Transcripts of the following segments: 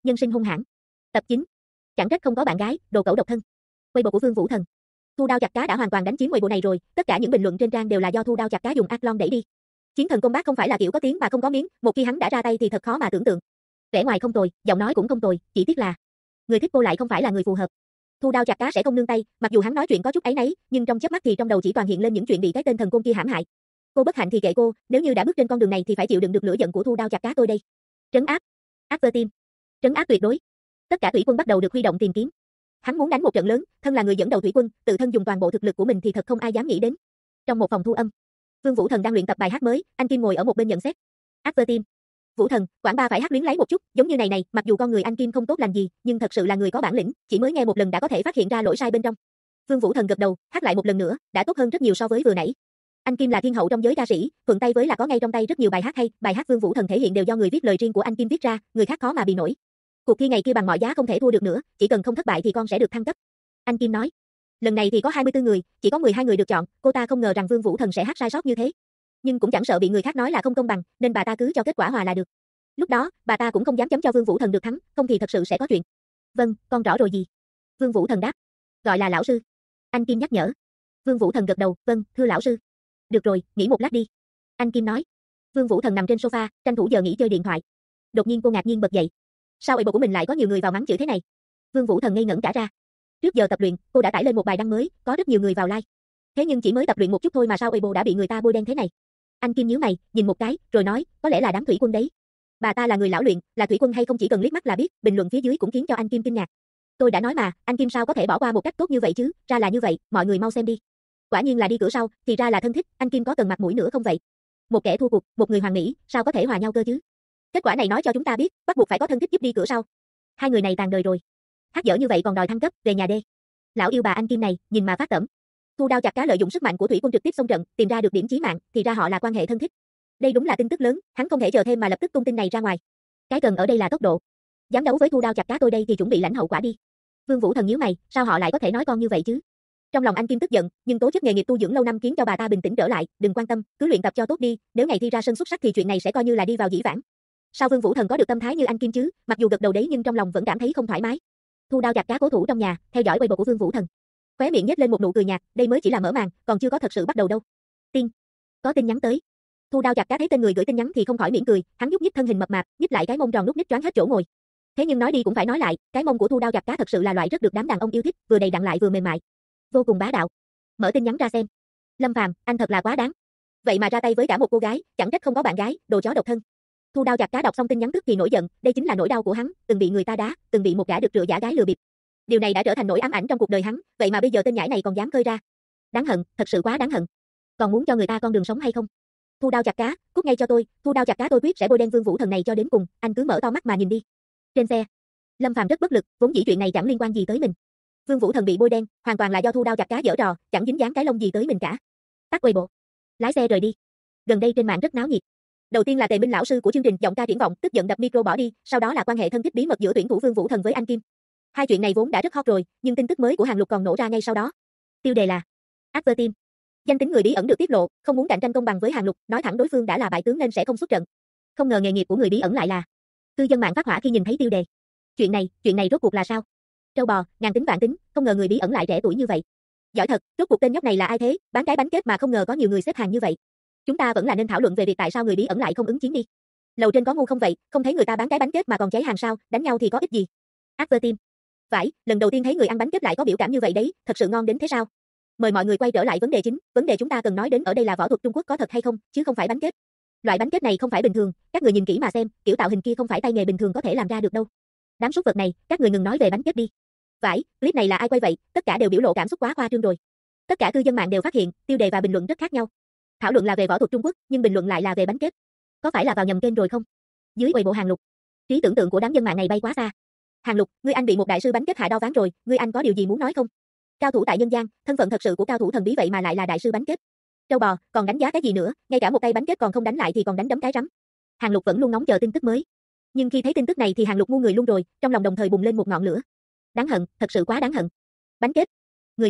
Nhân sinh hung hãn. Tập 9. Chẳng trách không có bạn gái, đồ cẩu độc thân. Weibo của Vương Vũ Thần. Thu Đao Chặt Cá đã hoàn toàn đánh chiếm Weibo này rồi, tất cả những bình luận trên trang đều là do Thu Đao Chặt Cá dùng Athlon đẩy đi. Chiến thần combat không phải là kiểu có tiếng mà không có miếng, một khi hắn đã ra tay thì thật khó mà tưởng tượng. Vẻ ngoài không tồi, giọng nói cũng không tồi, chỉ tiếc là người thích cô lại không phải là người phù hợp. Thu Đao Chặt Cá sẽ không nương tay, mặc dù hắn nói chuyện có chút áy náy, nhưng trong chớp mắt thì trong đầu chỉ toàn hiện lên những chuyện bị cái tên thần côn kia hãm hại. Cô bất hạnh thì kệ cô, nếu như đã bước trên con đường này thì phải chịu đựng được lửa giận của Thu Đao Chặt Cá tôi đây. Trấn áp. Adverteam. Trấn áp tuyệt đối. Tất cả thủy quân bắt đầu được huy động tìm kiếm. Hắn muốn đánh một trận lớn, thân là người dẫn đầu thủy quân, tự thân dùng toàn bộ thực lực của mình thì thật không ai dám nghĩ đến. Trong một phòng thu âm, Vương Vũ Thần đang luyện tập bài hát mới, anh Kim ngồi ở một bên nhận xét. Adverteam. Vũ Thần, quảng ba phải hát luyến lấy một chút, giống như này, mặc dù con người anh Kim không tốt lành gì, nhưng thật sự là người có bản lĩnh, chỉ mới nghe một lần đã có thể phát hiện ra lỗi sai bên trong. Vương Vũ Thần gật đầu, hát lại một lần nữa, đã tốt hơn rất nhiều so với vừa nãy. Anh Kim là thiên hậu trong giới ca sĩ, thuận tay với là có ngay trong tay rất nhiều bài hát hay, bài hát Vương Vũ Thần thể hiện đều do người viết lời riêng của anh Kim viết ra, người khác khó mà bì nổi. Cuộc thi ngày kia bằng mọi giá không thể thua được nữa, chỉ cần không thất bại thì con sẽ được thăng cấp. Anh Kim nói. Lần này thì có 24 người, chỉ có 12 người được chọn, cô ta không ngờ rằng Vương Vũ Thần sẽ hát sai sót như thế. Nhưng cũng chẳng sợ bị người khác nói là không công bằng, nên bà ta cứ cho kết quả hòa là được. Lúc đó, bà ta cũng không dám chấm cho Vương Vũ Thần được thắng, không thì thật sự sẽ có chuyện. Vâng, con rõ rồi gì? Vương Vũ Thần đáp. Gọi là lão sư. Anh Kim nhắc nhở. Vương Vũ Thần gật đầu, vâng, thưa lão sư. Được rồi, nghỉ một lát đi. Anh Kim nói. Vương Vũ Thần nằm trên sofa, tranh thủ giờ nghỉ chơi điện thoại. Đột nhiên cô ngạc nhiên bật dậy. Sao Weibo của mình lại có nhiều người vào mắng chửi thế này? Vương Vũ Thần ngây ngẩn cả ra. Trước giờ tập luyện, cô đã tải lên một bài đăng mới, có rất nhiều người vào like. Thế nhưng chỉ mới tập luyện một chút thôi mà sao Weibo đã bị người ta bôi đen thế này? Anh Kim nhíu mày, nhìn một cái, rồi nói, có lẽ là đám thủy quân đấy. Bà ta là người lão luyện, là thủy quân hay không chỉ cần liếc mắt là biết, bình luận phía dưới cũng khiến cho anh Kim kinh ngạc. Tôi đã nói mà, anh Kim sao có thể bỏ qua một cách tốt như vậy chứ, ra là như vậy, mọi người mau xem đi. Quả nhiên là đi cửa sau, thì ra là thân thích, anh Kim có cần mặt mũi nữa không vậy? Một kẻ thua cuộc, một người hoàng mỹ, sao có thể hòa nhau cơ chứ? Kết quả này nói cho chúng ta biết, bắt buộc phải có thân thích giúp đi cửa sau. Hai người này tàn đời rồi. Hát dở như vậy còn đòi thăng cấp, về nhà đê. Lão yêu bà anh Kim này, nhìn mà phát tẩm. Thu Đao Chặt Cá lợi dụng sức mạnh của thủy quân trực tiếp xông trận, tìm ra được điểm chí mạng, thì ra họ là quan hệ thân thích. Đây đúng là tin tức lớn, hắn không thể chờ thêm mà lập tức tung tin này ra ngoài. Cái cần ở đây là tốc độ. Dám đấu với Thu Đao Chặt Cá tôi đây thì chuẩn bị lãnh hậu quả đi. Vương Vũ Thần nhíu mày, sao họ lại có thể nói con như vậy chứ? Trong lòng anh Kim tức giận, nhưng tố chất nghề nghiệp tu dưỡng lâu năm khiến cho bà ta bình tĩnh trở lại, đừng quan tâm, cứ luyện tập cho tốt đi, nếu ngày thi ra sân xuất sắc thì chuyện này sẽ coi như là đi vào dĩ vãng. Sao Vương Vũ Thần có được tâm thái như anh Kim chứ? Mặc dù gật đầu đấy nhưng trong lòng vẫn cảm thấy không thoải mái. Thu Đao Chặt Cá cố thủ trong nhà, theo dõi Weibo của Vương Vũ Thần. Khóe miệng nhếch lên một nụ cười nhạt, đây mới chỉ là mở màn, còn chưa có thật sự bắt đầu đâu. Tin, có tin nhắn tới. Thu Đao Chặt Cá thấy tên người gửi tin nhắn thì không khỏi mỉm cười, hắn nhúc nhích thân hình mập mạp, nhích lại cái mông tròn nút ních choáng hết chỗ ngồi. Thế nhưng nói đi cũng phải nói lại, cái mông của Thu Đao Chặt Cá thật sự là loại rất được đám đàn ông yêu thích, vừa đầy đặn lại vừa mềm mại, vô cùng bá đạo. Mở tin nhắn ra xem. Lâm Phàm, anh thật là quá đáng. Vậy mà ra tay với cả một cô gái, chẳng trách không có bạn gái, đồ chó độc thân. Thu Đao Chặt Cá đọc xong tin nhắn tức thì nổi giận, đây chính là nỗi đau của hắn, từng bị người ta đá, từng bị một gã được rửa giả gái lừa bịp. Điều này đã trở thành nỗi ám ảnh trong cuộc đời hắn, vậy mà bây giờ tên nhãi này còn dám khơi ra. Đáng hận, thật sự quá đáng hận. Còn muốn cho người ta con đường sống hay không? Thu Đao Chặt Cá, cút ngay cho tôi, Thu Đao Chặt Cá tôi quyết sẽ bôi đen Vương Vũ Thần này cho đến cùng, anh cứ mở to mắt mà nhìn đi. Trên xe, Lâm Phàm rất bất lực, vốn dĩ chuyện này chẳng liên quan gì tới mình. Vương Vũ Thần bị bôi đen, hoàn toàn là do Thu Đao Chặt Cá giở trò, chẳng dính dáng cái lông gì tới mình cả. Tắt Weibo, lái xe rời đi. Gần đây trên mạng rất náo nhiệt. Đầu tiên là Tề Minh lão sư của chương trình giọng ca triển vọng, tức giận đập micro bỏ đi, sau đó là quan hệ thân thích bí mật giữa tuyển thủ Vương Vũ Thần với anh Kim. Hai chuyện này vốn đã rất hot rồi, nhưng tin tức mới của Hàn Lục còn nổ ra ngay sau đó. Tiêu đề là Adverteam. Danh tính người bí ẩn được tiết lộ, không muốn cạnh tranh công bằng với Hàn Lục, nói thẳng đối phương đã là bại tướng nên sẽ không xuất trận. Không ngờ nghề nghiệp của người bí ẩn lại là. Cư dân mạng phát hỏa khi nhìn thấy tiêu đề. Chuyện này rốt cuộc là sao? Trâu bò, ngàn tính vạn tính, không ngờ người bí ẩn lại trẻ tuổi như vậy. Giỏi thật, rốt cuộc tên nhóc này là ai thế, bán cái bánh kết mà không ngờ có nhiều người xếp hàng như vậy. Chúng ta vẫn là nên thảo luận về việc tại sao người bí ẩn lại không ứng chiến đi. Lầu trên có ngu không vậy, không thấy người ta bán cái bánh kết mà còn cháy hàng sao, đánh nhau thì có ích gì. Adverteam. Phải, lần đầu tiên thấy người ăn bánh kết lại có biểu cảm như vậy đấy, thật sự ngon đến thế sao? Mời mọi người quay trở lại vấn đề chính, vấn đề chúng ta cần nói đến ở đây là võ thuật Trung Quốc có thật hay không, chứ không phải bánh kết. Loại bánh kết này không phải bình thường, các người nhìn kỹ mà xem, kiểu tạo hình kia không phải tay nghề bình thường có thể làm ra được đâu. Đám súc vật này, các người ngừng nói về bánh kết đi. Phải, clip này là ai quay vậy, tất cả đều biểu lộ cảm xúc quá khoa trương rồi. Tất cả cư dân mạng đều phát hiện, tiêu đề và bình luận rất khác nhau. Thảo luận là về võ thuật Trung Quốc, nhưng bình luận lại là về bánh kết. Có phải là vào nhầm kênh rồi không? Dưới Weibo Hàn Lục, trí tưởng tượng của đám dân mạng này bay quá xa. Hàn Lục, ngươi anh bị một đại sư bánh kết hạ đo ván rồi, ngươi anh có điều gì muốn nói không? Cao thủ tại nhân gian, thân phận thật sự của cao thủ thần bí vậy mà lại là đại sư bánh kết. Trâu bò, còn đánh giá cái gì nữa, ngay cả một tay bánh kết còn không đánh lại thì còn đánh đấm cái rắm. Hàn Lục vẫn luôn ngóng chờ tin tức mới. Nhưng khi thấy tin tức này thì Hàn Lục ngu người luôn rồi, trong lòng đồng thời bùng lên một ngọn lửa. Đáng hận, thật sự quá đáng hận. Bánh kết, người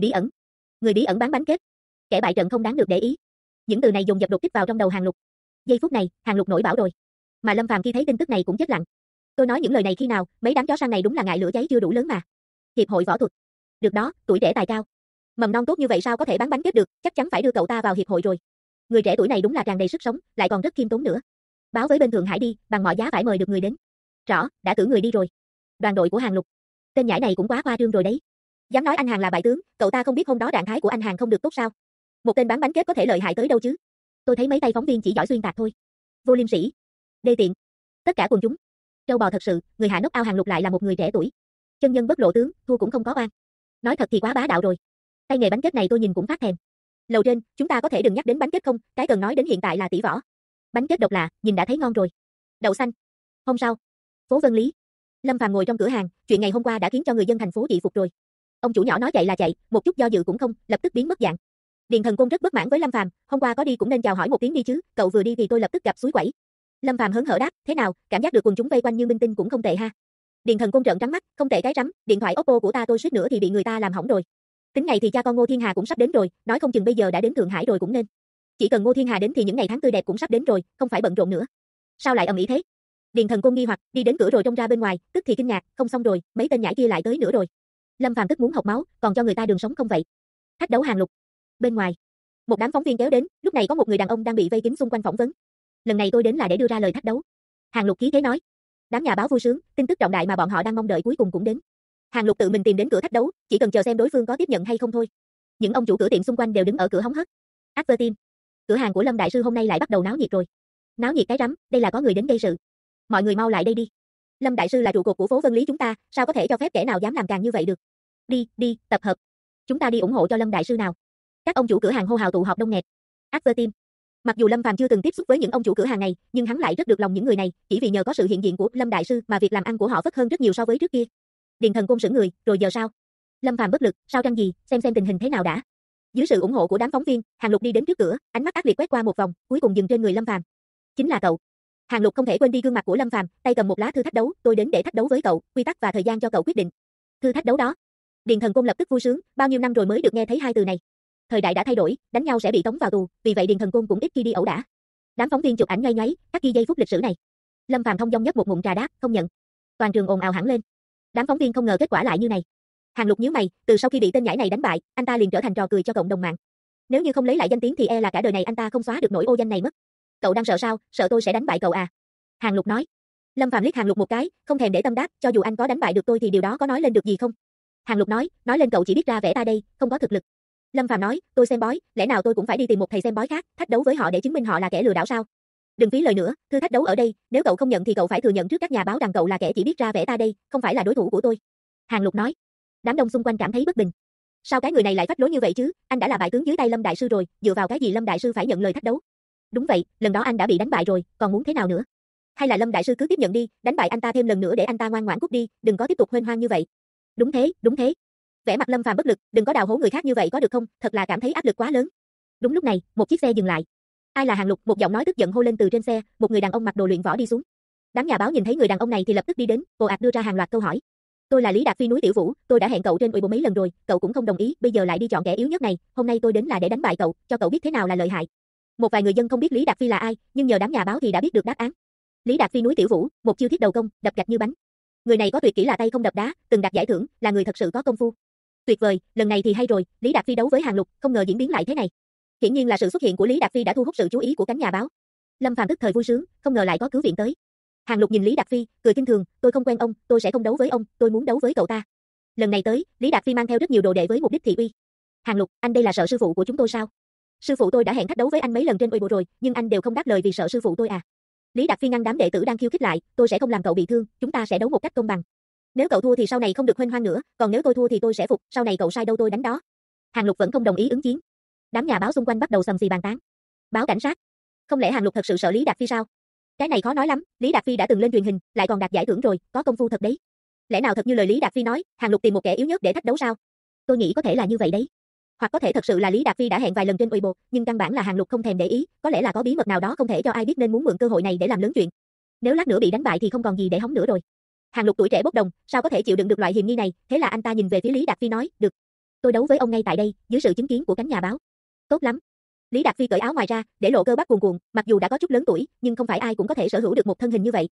bí ẩn bán bánh kết, kẻ bại trận không đáng được để ý. Những từ này dồn dập đột kích vào trong đầu Hàn Lục. Giây phút này, Hàn Lục nổi bão rồi. Mà Lâm Phàm khi thấy tin tức này cũng chết lặng. Tôi nói những lời này khi nào, mấy đám chó săn này đúng là ngại lửa cháy chưa đủ lớn mà. Hiệp hội võ thuật. Được đó, tuổi trẻ tài cao. Mầm non tốt như vậy sao có thể bán bánh kết được, chắc chắn phải đưa cậu ta vào hiệp hội rồi. Người trẻ tuổi này đúng là tràn đầy sức sống, lại còn rất khiêm tốn nữa. Báo với bên Thượng Hải đi, bằng mọi giá phải mời được người đến. Rõ, đã cử người đi rồi. Đoàn đội của Hàng Lục. Tên nhãi này cũng quá khoa trương rồi đấy. Dám nói anh Hàng là bại tướng, cậu ta không biết hôm đó trạng thái của anh Hàng không được tốt sao? Một tên bán bánh kết có thể lợi hại tới đâu chứ? Tôi thấy mấy tay phóng viên chỉ giỏi xuyên tạc thôi. Vô liêm sỉ. Đê tiện. Tất cả quần chúng. Trâu bò thật sự, người hạ nốc ao Hàng Lục lại là một người trẻ tuổi. Chân nhân bất lộ tướng, thua cũng không có oan. Nói thật thì quá bá đạo rồi. Tay nghề bánh kết này tôi nhìn cũng phát thèm. Lầu trên, chúng ta có thể đừng nhắc đến bánh kết không, cái cần nói đến hiện tại là tỷ võ. Bánh kết độc lạ, nhìn đã thấy ngon rồi. Đậu xanh. Hôm sau, phố Vân Lý. Lâm Phàm ngồi trong cửa hàng, chuyện ngày hôm qua đã khiến cho người dân thành phố dị phục rồi. Ông chủ nhỏ nói chạy là chạy, một chút do dự cũng không, lập tức biến mất dạng. Điền Thần Côn rất bất mãn với Lâm Phàm, hôm qua có đi cũng nên chào hỏi một tiếng đi chứ, cậu vừa đi thì tôi lập tức gặp suối quẩy. Lâm Phàm hớn hở đáp, thế nào, cảm giác được quần chúng vây quanh như minh tinh cũng không tệ ha. Điền Thần Côn trợn trắng mắt, không tệ cái rắm, điện thoại Oppo của ta tôi suýt nữa thì bị người ta làm hỏng rồi. Tính ngày thì cha con Ngô Thiên Hà cũng sắp đến rồi, nói không chừng bây giờ đã đến Thượng Hải rồi cũng nên. Chỉ cần Ngô Thiên Hà đến thì những ngày tháng tươi đẹp cũng sắp đến rồi, không phải bận rộn nữa. Sao lại ầm ĩ thế? Điền Thần Côn nghi hoặc, đi đến cửa rồi trông ra bên ngoài, tức thì kinh ngạc, không xong rồi, mấy tên nhãi kia lại tới nữa rồi. Lâm Phàm tức muốn học máu, còn cho người ta đường sống không vậy? Thách đấu Hàng Lục. Bên ngoài, một đám phóng viên kéo đến, lúc này có một người đàn ông đang bị vây kín xung quanh phỏng vấn. Lần này tôi đến là để đưa ra lời thách đấu. Hàng Lục khí thế nói. Đám nhà báo vui sướng, tin tức trọng đại mà bọn họ đang mong đợi cuối cùng cũng đến. Hàng Lục tự mình tìm đến cửa thách đấu, chỉ cần chờ xem đối phương có tiếp nhận hay không thôi. Những ông chủ cửa tiệm xung quanh đều đứng ở cửa hóng hớt. Advertime. Cửa hàng của Lâm đại sư hôm nay lại bắt đầu náo nhiệt rồi. Náo nhiệt cái rắm, đây là có người đến gây sự. Mọi người mau lại đây đi. Lâm đại sư là trụ cột của phố Vân Lý chúng ta, sao có thể cho phép kẻ nào dám làm càng như vậy được? Đi, tập hợp. Chúng ta đi ủng hộ cho Lâm đại sư nào. Các ông chủ cửa hàng hô hào tụ họp đông nghẹt. Advertime. Mặc dù Lâm Phàm chưa từng tiếp xúc với những ông chủ cửa hàng này, nhưng hắn lại rất được lòng những người này, chỉ vì nhờ có sự hiện diện của Lâm đại sư mà việc làm ăn của họ vất hơn rất nhiều so với trước kia. Điền Thần Côn sững người, rồi giờ sao? Lâm Phàm bất lực, sao răng gì, xem tình hình thế nào đã. Dưới sự ủng hộ của đám phóng viên, Hàng Lục đi đến trước cửa, ánh mắt ác liệt quét qua một vòng, cuối cùng dừng trên người Lâm Phàm. Chính là cậu. Hàng Lục không thể quên đi gương mặt của Lâm Phàm, tay cầm một lá thư thách đấu, tôi đến để thách đấu với cậu, quy tắc và thời gian cho cậu quyết định. Thư thách đấu đó. Điền Thần Côn lập tức vui sướng, bao nhiêu năm rồi mới được nghe thấy hai từ này. Thời đại đã thay đổi, đánh nhau sẽ bị tống vào tù, vì vậy Điền Thần Côn cũng ít khi đi ẩu đả. Đám phóng viên chụp ảnh nháy nháy, cắt ghi giây phút lịch sử này. Lâm Phàm thông dong nhấp một ngụm trà đáp, không nhận. Toàn trường ồn ào hẳn lên. Đám phóng viên không ngờ kết quả lại như này. Hàng Lục nhíu mày, từ sau khi bị tên nhãi này đánh bại, anh ta liền trở thành trò cười cho cộng đồng mạng. Nếu như không lấy lại danh tiếng thì e là cả đời này anh ta không xóa được nỗi ô danh này mất. Cậu đang sợ sao, sợ tôi sẽ đánh bại cậu à? Hàng Lục nói. Lâm Phàm liếc Hàng Lục một cái, không thèm để tâm đáp, cho dù anh có đánh bại được tôi thì điều đó có nói lên được gì không? Hàng Lục nói lên cậu chỉ biết ra vẻ ta đây, không có thực lực. Lâm Phàm nói, tôi xem bói, lẽ nào tôi cũng phải đi tìm một thầy xem bói khác, thách đấu với họ để chứng minh họ là kẻ lừa đảo sao? Đừng phí lời nữa, thư thách đấu ở đây, nếu cậu không nhận thì cậu phải thừa nhận trước các nhà báo rằng cậu là kẻ chỉ biết ra vẻ ta đây, không phải là đối thủ của tôi. Hàng Lục nói. Đám đông xung quanh cảm thấy bất bình. Sao cái người này lại phách lối như vậy chứ? Anh đã là bại tướng dưới tay Lâm đại sư rồi, dựa vào cái gì Lâm đại sư phải nhận lời thách đấu? Đúng vậy, lần đó anh đã bị đánh bại rồi, còn muốn thế nào nữa? Hay là Lâm đại sư cứ tiếp nhận đi, đánh bại anh ta thêm lần nữa để anh ta ngoan ngoãn cút đi, đừng có tiếp tục huênh hoang như vậy. Đúng thế. Vẻ mặt Lâm Phàm bất lực, đừng có đào hố người khác như vậy có được không? Thật là cảm thấy áp lực quá lớn. Đúng lúc này, một chiếc xe dừng lại. Ai là Hàng Lục? Một giọng nói tức giận hô lên từ trên xe, một người đàn ông mặc đồ luyện võ đi xuống. Đám nhà báo nhìn thấy người đàn ông này thì lập tức đi đến, ồ ạt đưa ra hàng loạt câu hỏi. Tôi là Lý Đạt Phi núi Tiểu Vũ, tôi đã hẹn cậu trên Weibo mấy lần rồi, cậu cũng không đồng ý, bây giờ lại đi chọn kẻ yếu nhất này, hôm nay tôi đến là để đánh bại cậu, cho cậu biết thế nào là lợi hại. Một vài người dân không biết Lý Đạt Phi là ai, nhưng nhờ đám nhà báo thì đã biết được đáp án. Lý Đạt Phi núi Tiểu Vũ, một chiêu thiết đầu công, đập gạch như bánh. Người này có tuyệt kỹ là tay không đập đá, từng đạt giải thưởng, là người thật sự có công phu. Tuyệt vời, lần này thì hay rồi, Lý Đạt Phi đấu với Hàng Lục, không ngờ diễn biến lại thế này. Hiển nhiên là sự xuất hiện của Lý Đạt Phi đã thu hút sự chú ý của cánh nhà báo. Lâm Phàm tức thời vui sướng, không ngờ lại có cứu viện tới. Hàng Lục nhìn Lý Đạt Phi, cười kinh thường, tôi không quen ông, tôi sẽ không đấu với ông, tôi muốn đấu với cậu ta. Lần này tới, Lý Đạt Phi mang theo rất nhiều đồ đệ với mục đích thị uy. Hàng Lục, anh đây là sợ sư phụ của chúng tôi sao? Sư phụ tôi đã hẹn thách đấu với anh mấy lần trên Weibo rồi, nhưng anh đều không đáp lời vì sợ sư phụ tôi à? Lý Đạt Phi ngăn đám đệ tử đang khiêu khích lại, tôi sẽ không làm cậu bị thương, chúng ta sẽ đấu một cách công bằng. Nếu cậu thua thì sau này không được huênh hoang nữa, còn nếu tôi thua thì tôi sẽ phục, sau này cậu sai đâu tôi đánh đó. Hàng Lục vẫn không đồng ý ứng chiến. Đám nhà báo xung quanh bắt đầu xầm xì bàn tán. Báo cảnh sát. Không lẽ Hàng Lục thật sự sợ Lý Đạt Phi sao? Cái này khó nói lắm, Lý Đạt Phi đã từng lên truyền hình, lại còn đạt giải thưởng rồi, có công phu thật đấy. Lẽ nào thật như lời Lý Đạt Phi nói, Hàng Lục tìm một kẻ yếu nhất để thách đấu sao? Tôi nghĩ có thể là như vậy đấy. Hoặc có thể thật sự là Lý Đạt Phi đã hẹn vài lần trên Weibo, nhưng căn bản là Hàng Lục không thèm để ý, có lẽ là có bí mật nào đó không thể cho ai biết nên muốn mượn cơ hội này để làm lớn chuyện. Nếu lát nữa bị đánh bại thì không còn gì để hóng nữa rồi. Hàng Lục tuổi trẻ bốc đồng, sao có thể chịu đựng được loại hiểm nghi này, thế là anh ta nhìn về phía Lý Đạt Phi nói, được. Tôi đấu với ông ngay tại đây, dưới sự chứng kiến của cánh nhà báo. Tốt lắm. Lý Đạt Phi cởi áo ngoài ra, để lộ cơ bắp cuồn cuộn, mặc dù đã có chút lớn tuổi, nhưng không phải ai cũng có thể sở hữu được một thân hình như vậy.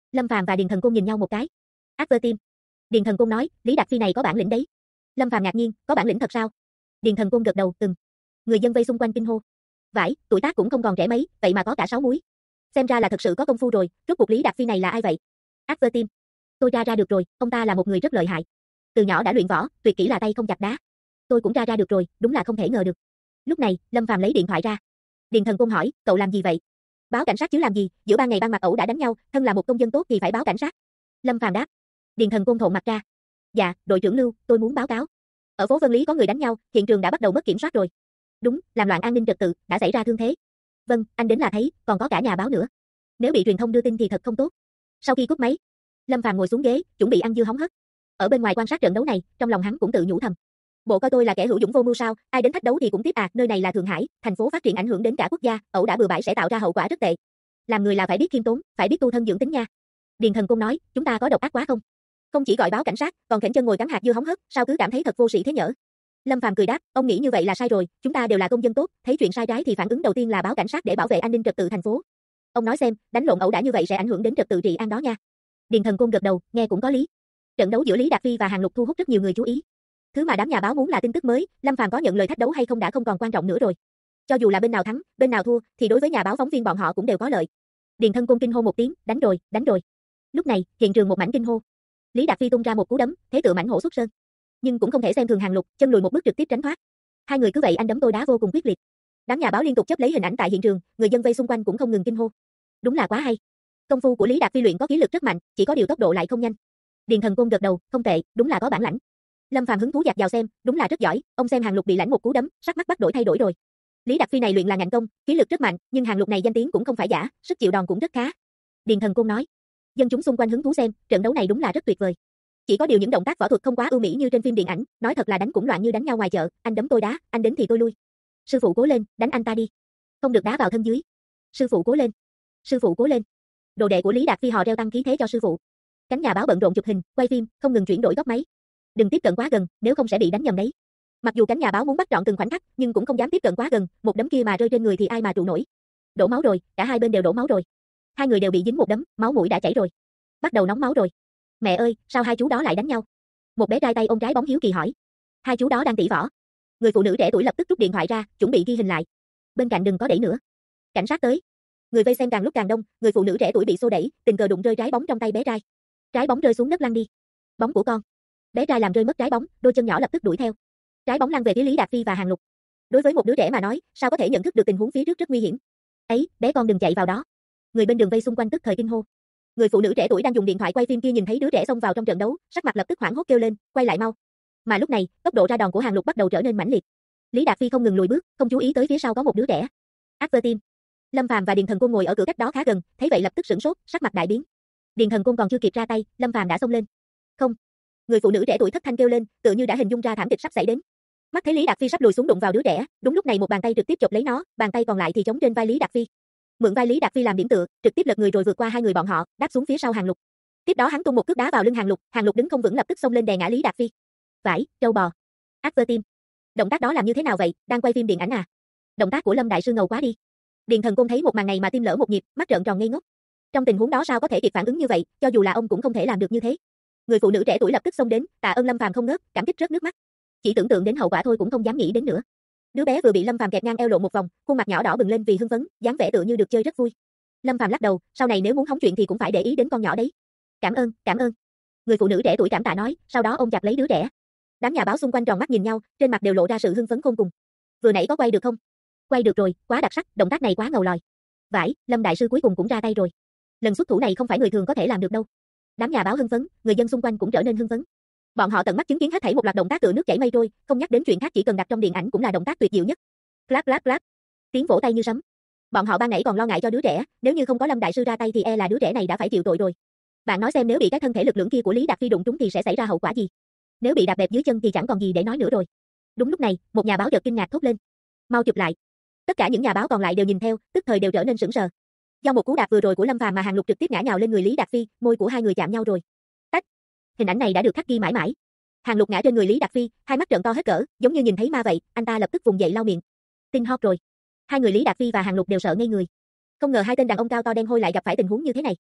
Lâm Phàm và Điền Thần Côn nhìn nhau một cái. Advertim. Điền Thần Côn nói, Lý Đạt Phi này có bản lĩnh đấy. Lâm Phàm ngạc nhiên, có bản lĩnh thật sao? Điền Thần Côn gật đầu, Người dân vây xung quanh kinh hô. Vãi, tuổi tác cũng không còn trẻ mấy, vậy mà có cả 6 múi. Xem ra là thật sự có công phu rồi, rốt cuộc Lý Đạt Phi này là ai vậy? Advertim. Tôi ra được rồi, ông ta là một người rất lợi hại. Từ nhỏ đã luyện võ, tuyệt kỹ là tay không chặt đá. Tôi cũng ra được rồi, đúng là không thể ngờ được. Lúc này, Lâm Phàm lấy điện thoại ra. Điền Thần Côn hỏi, cậu làm gì vậy? Báo cảnh sát chứ làm gì, giữa ban ngày ban mặt ẩu đã đánh nhau, thân là một công dân tốt thì phải báo cảnh sát. Lâm Phàm đáp. Điền Thần Côn thộn mặt ra. Dạ, đội trưởng Lưu, tôi muốn báo cáo. Ở phố Vân Lý có người đánh nhau, hiện trường đã bắt đầu mất kiểm soát rồi. Đúng, làm loạn an ninh trật tự, đã xảy ra thương thế. Vâng, anh đến là thấy, còn có cả nhà báo nữa. Nếu bị truyền thông đưa tin thì thật không tốt. Sau khi cúp máy, Lâm Phàm ngồi xuống ghế, chuẩn bị ăn dưa hóng hớt. Ở bên ngoài quan sát trận đấu này, trong lòng hắn cũng tự nhủ thầm. Bộ coi tôi là kẻ hữu dũng vô mưu sao, ai đến thách đấu thì cũng tiếp à, nơi này là Thượng Hải, thành phố phát triển ảnh hưởng đến cả quốc gia, ẩu đả bừa bãi sẽ tạo ra hậu quả rất tệ. Làm người là phải biết khiêm tốn, phải biết tu thân dưỡng tính nha. Điền Thần Côn nói, chúng ta có độc ác quá không? Không chỉ gọi báo cảnh sát, còn khểnh chân ngồi cắn hạt dưa hóng hớt, sao cứ cảm thấy thật vô sĩ thế nhở? Lâm Phàm cười đáp, ông nghĩ như vậy là sai rồi, chúng ta đều là công dân tốt, thấy chuyện sai trái thì phản ứng đầu tiên là báo cảnh sát để bảo vệ an ninh trật tự thành phố. Ông nói xem, đánh lộn ẩu đả như vậy sẽ ảnh hưởng đến trật tự trị an đó nha. Điền Thần Côn gật đầu, nghe cũng có lý. Trận đấu giữa Lý Đạt Phi và Hàn Lục thu hút rất nhiều người chú ý. Thứ mà đám nhà báo muốn là tin tức mới, Lâm Phàm có nhận lời thách đấu hay không đã không còn quan trọng nữa rồi. Cho dù là bên nào thắng, bên nào thua, thì đối với nhà báo phóng viên bọn họ cũng đều có lợi. Điền Thần Côn kinh hô một tiếng, đánh rồi, đánh rồi. Lúc này, hiện trường một mảnh kinh hô. Lý Đạt Phi tung ra một cú đấm, thế tựa mãnh hổ xuất sơn. Nhưng cũng không thể xem thường Hàn Lục, chân lùi một bước trực tiếp tránh thoát. Hai người cứ vậy anh đấm tôi đá vô cùng quyết liệt. Đám nhà báo liên tục chấp lấy hình ảnh tại hiện trường, người dân vây xung quanh cũng không ngừng kinh hô. Đúng là quá hay. Công phu của Lý Đạt Phi luyện có khí lực rất mạnh, chỉ có điều tốc độ lại không nhanh. Điền Thần Côn gật đầu, không tệ, đúng là có bản lãnh. Lâm Phàm hứng thú dạt vào xem, đúng là rất giỏi, ông xem Hàn Lục bị lãnh một cú đấm, sắc mắt bắt đổi thay đổi rồi. Lý Đạt Phi này luyện là ngạnh công, khí lực rất mạnh, nhưng Hàn Lục này danh tiếng cũng không phải giả, sức chịu đòn cũng rất khá. Điền Thần Côn nói. Dân chúng xung quanh hứng thú xem, trận đấu này đúng là rất tuyệt vời. Chỉ có điều những động tác võ thuật không quá ưu mỹ như trên phim điện ảnh, nói thật là đánh cũng loạn như đánh nhau ngoài chợ, anh đấm tôi đá, anh đến thì tôi lui. Sư phụ cố lên, đánh anh ta đi. Không được đá vào thân dưới. Sư phụ cố lên. Sư phụ cố lên. Đồ đệ của Lý Đạt Phi hò reo tăng khí thế cho sư phụ. Cánh nhà báo bận rộn chụp hình, quay phim, không ngừng chuyển đổi góc máy. Đừng tiếp cận quá gần, nếu không sẽ bị đánh nhầm đấy. Mặc dù cánh nhà báo muốn bắt trọn từng khoảnh khắc, nhưng cũng không dám tiếp cận quá gần, một đấm kia mà rơi trên người thì ai mà trụ nổi. Đổ máu rồi, cả hai bên đều đổ máu rồi. Hai người đều bị dính một đấm, máu mũi đã chảy rồi. Bắt đầu nóng máu rồi. Mẹ ơi, sao hai chú đó lại đánh nhau? Một bé trai tay ôm trái bóng hiếu kỳ hỏi. Hai chú đó đang tỉ võ. Người phụ nữ trẻ tuổi lập tức rút điện thoại ra, chuẩn bị ghi hình lại. Bên cạnh đừng có đẩy nữa. Cảnh sát tới. Người vây xem càng lúc càng đông, người phụ nữ trẻ tuổi bị xô đẩy, tình cờ đụng rơi trái bóng trong tay bé trai. Trái bóng rơi xuống đất lăn đi. Bóng của con. Bé trai làm rơi mất trái bóng, đôi chân nhỏ lập tức đuổi theo. Trái bóng lăn về phía Lý Đạt Phi và Hàn Lục. Đối với một đứa trẻ mà nói, sao có thể nhận thức được tình huống phía trước rất nguy hiểm. Ấy, bé con đừng chạy vào đó. Người bên đường vây xung quanh tức thời kinh hô. Người phụ nữ trẻ tuổi đang dùng điện thoại quay phim kia nhìn thấy đứa trẻ xông vào trong trận đấu, sắc mặt lập tức hoảng hốt kêu lên, quay lại mau. Mà lúc này, tốc độ ra đòn của Hàn Lục bắt đầu trở nên mãnh liệt. Lý Đạt Phi không ngừng lùi bước, không chú ý tới phía sau có một đứa trẻ. Advertim. Lâm Phàm và Điền Thần Côn ngồi ở cửa cách đó khá gần, thấy vậy lập tức sửng sốt, sắc mặt đại biến. Điền Thần Côn còn chưa kịp ra tay, Lâm Phàm đã xông lên. Không. Người phụ nữ trẻ tuổi thất thanh kêu lên, tựa như đã hình dung ra thảm kịch sắp xảy đến. Mắt thấy Lý Đạt Phi sắp lùi xuống đụng vào đứa trẻ, đúng lúc này một bàn tay trực tiếp chộp lấy nó, bàn tay còn lại thì chống trên vai Lý Đạt Phi. Mượn vai Lý Đạt Phi làm điểm tựa, trực tiếp lật người rồi vượt qua hai người bọn họ, đáp xuống phía sau Hàn Lục. Tiếp đó hắn tung một cước đá vào lưng Hàn Lục đứng không vững lập tức xông lên đè ngã Lý Đạt Phi. Vãi, trâu bò. Advertim. Động tác đó làm như thế nào vậy, đang quay phim điện ảnh à? Động tác của Lâm đại sư ngầu quá đi. Điền Thần Côn thấy một màn này mà tim lỡ một nhịp, mắt trợn tròn ngây ngốc. Trong tình huống đó sao có thể kịp phản ứng như vậy, cho dù là ông cũng không thể làm được như thế. Người phụ nữ trẻ tuổi lập tức xông đến, tạ ơn Lâm Phàm không ngớt, cảm kích rớt nước mắt. Chỉ tưởng tượng đến hậu quả thôi cũng không dám nghĩ đến nữa. Đứa bé vừa bị Lâm Phàm kẹp ngang eo lộn một vòng, khuôn mặt nhỏ đỏ bừng lên vì hưng phấn, dáng vẻ tựa như được chơi rất vui. Lâm Phàm lắc đầu, sau này nếu muốn hóng chuyện thì cũng phải để ý đến con nhỏ đấy. Cảm ơn, cảm ơn. Người phụ nữ trẻ tuổi cảm tạ nói, sau đó ôm chặt lấy đứa trẻ. Đám nhà báo xung quanh tròn mắt nhìn nhau, trên mặt đều lộ ra sự hưng phấn khôn cùng. Vừa nãy có quay được không? Quay được rồi, quá đặc sắc, động tác này quá ngầu lòi. Vãi, Lâm đại sư cuối cùng cũng ra tay rồi. Lần xuất thủ này không phải người thường có thể làm được đâu. Đám nhà báo hưng phấn, người dân xung quanh cũng trở nên hưng phấn. Bọn họ tận mắt chứng kiến hết thảy một loạt động tác tựa nước chảy mây trôi, không nhắc đến chuyện khác chỉ cần đặt trong điện ảnh cũng là động tác tuyệt diệu nhất. Clap clap clap. Tiếng vỗ tay như sấm. Bọn họ ban nãy còn lo ngại cho đứa trẻ, nếu như không có Lâm đại sư ra tay thì e là đứa trẻ này đã phải chịu tội rồi. Bạn nói xem nếu bị cái thân thể lực lượng kia của Lý Đạt Phi đụng trúng thì sẽ xảy ra hậu quả gì? Nếu bị đạp bẹp dưới chân thì chẳng còn gì để nói nữa rồi. Đúng lúc này, một nhà báo chợt kinh ngạc thốt lên. Mau chụp lại. Tất cả những nhà báo còn lại đều nhìn theo, tức thời đều trở nên sững sờ. Do một cú đạp vừa rồi của Lâm Phàm mà Hàn Lục trực tiếp ngã nhào lên người Lý Đạt Phi, môi của hai người chạm nhau rồi. Tách. Hình ảnh này đã được khắc ghi mãi mãi. Hàn Lục ngã trên người Lý Đạt Phi, hai mắt trợn to hết cỡ, giống như nhìn thấy ma vậy, anh ta lập tức vùng dậy lau miệng. Tin hot rồi. Hai người Lý Đạt Phi và Hàn Lục đều sợ ngây người. Không ngờ hai tên đàn ông cao to đen hôi lại gặp phải tình huống như thế này.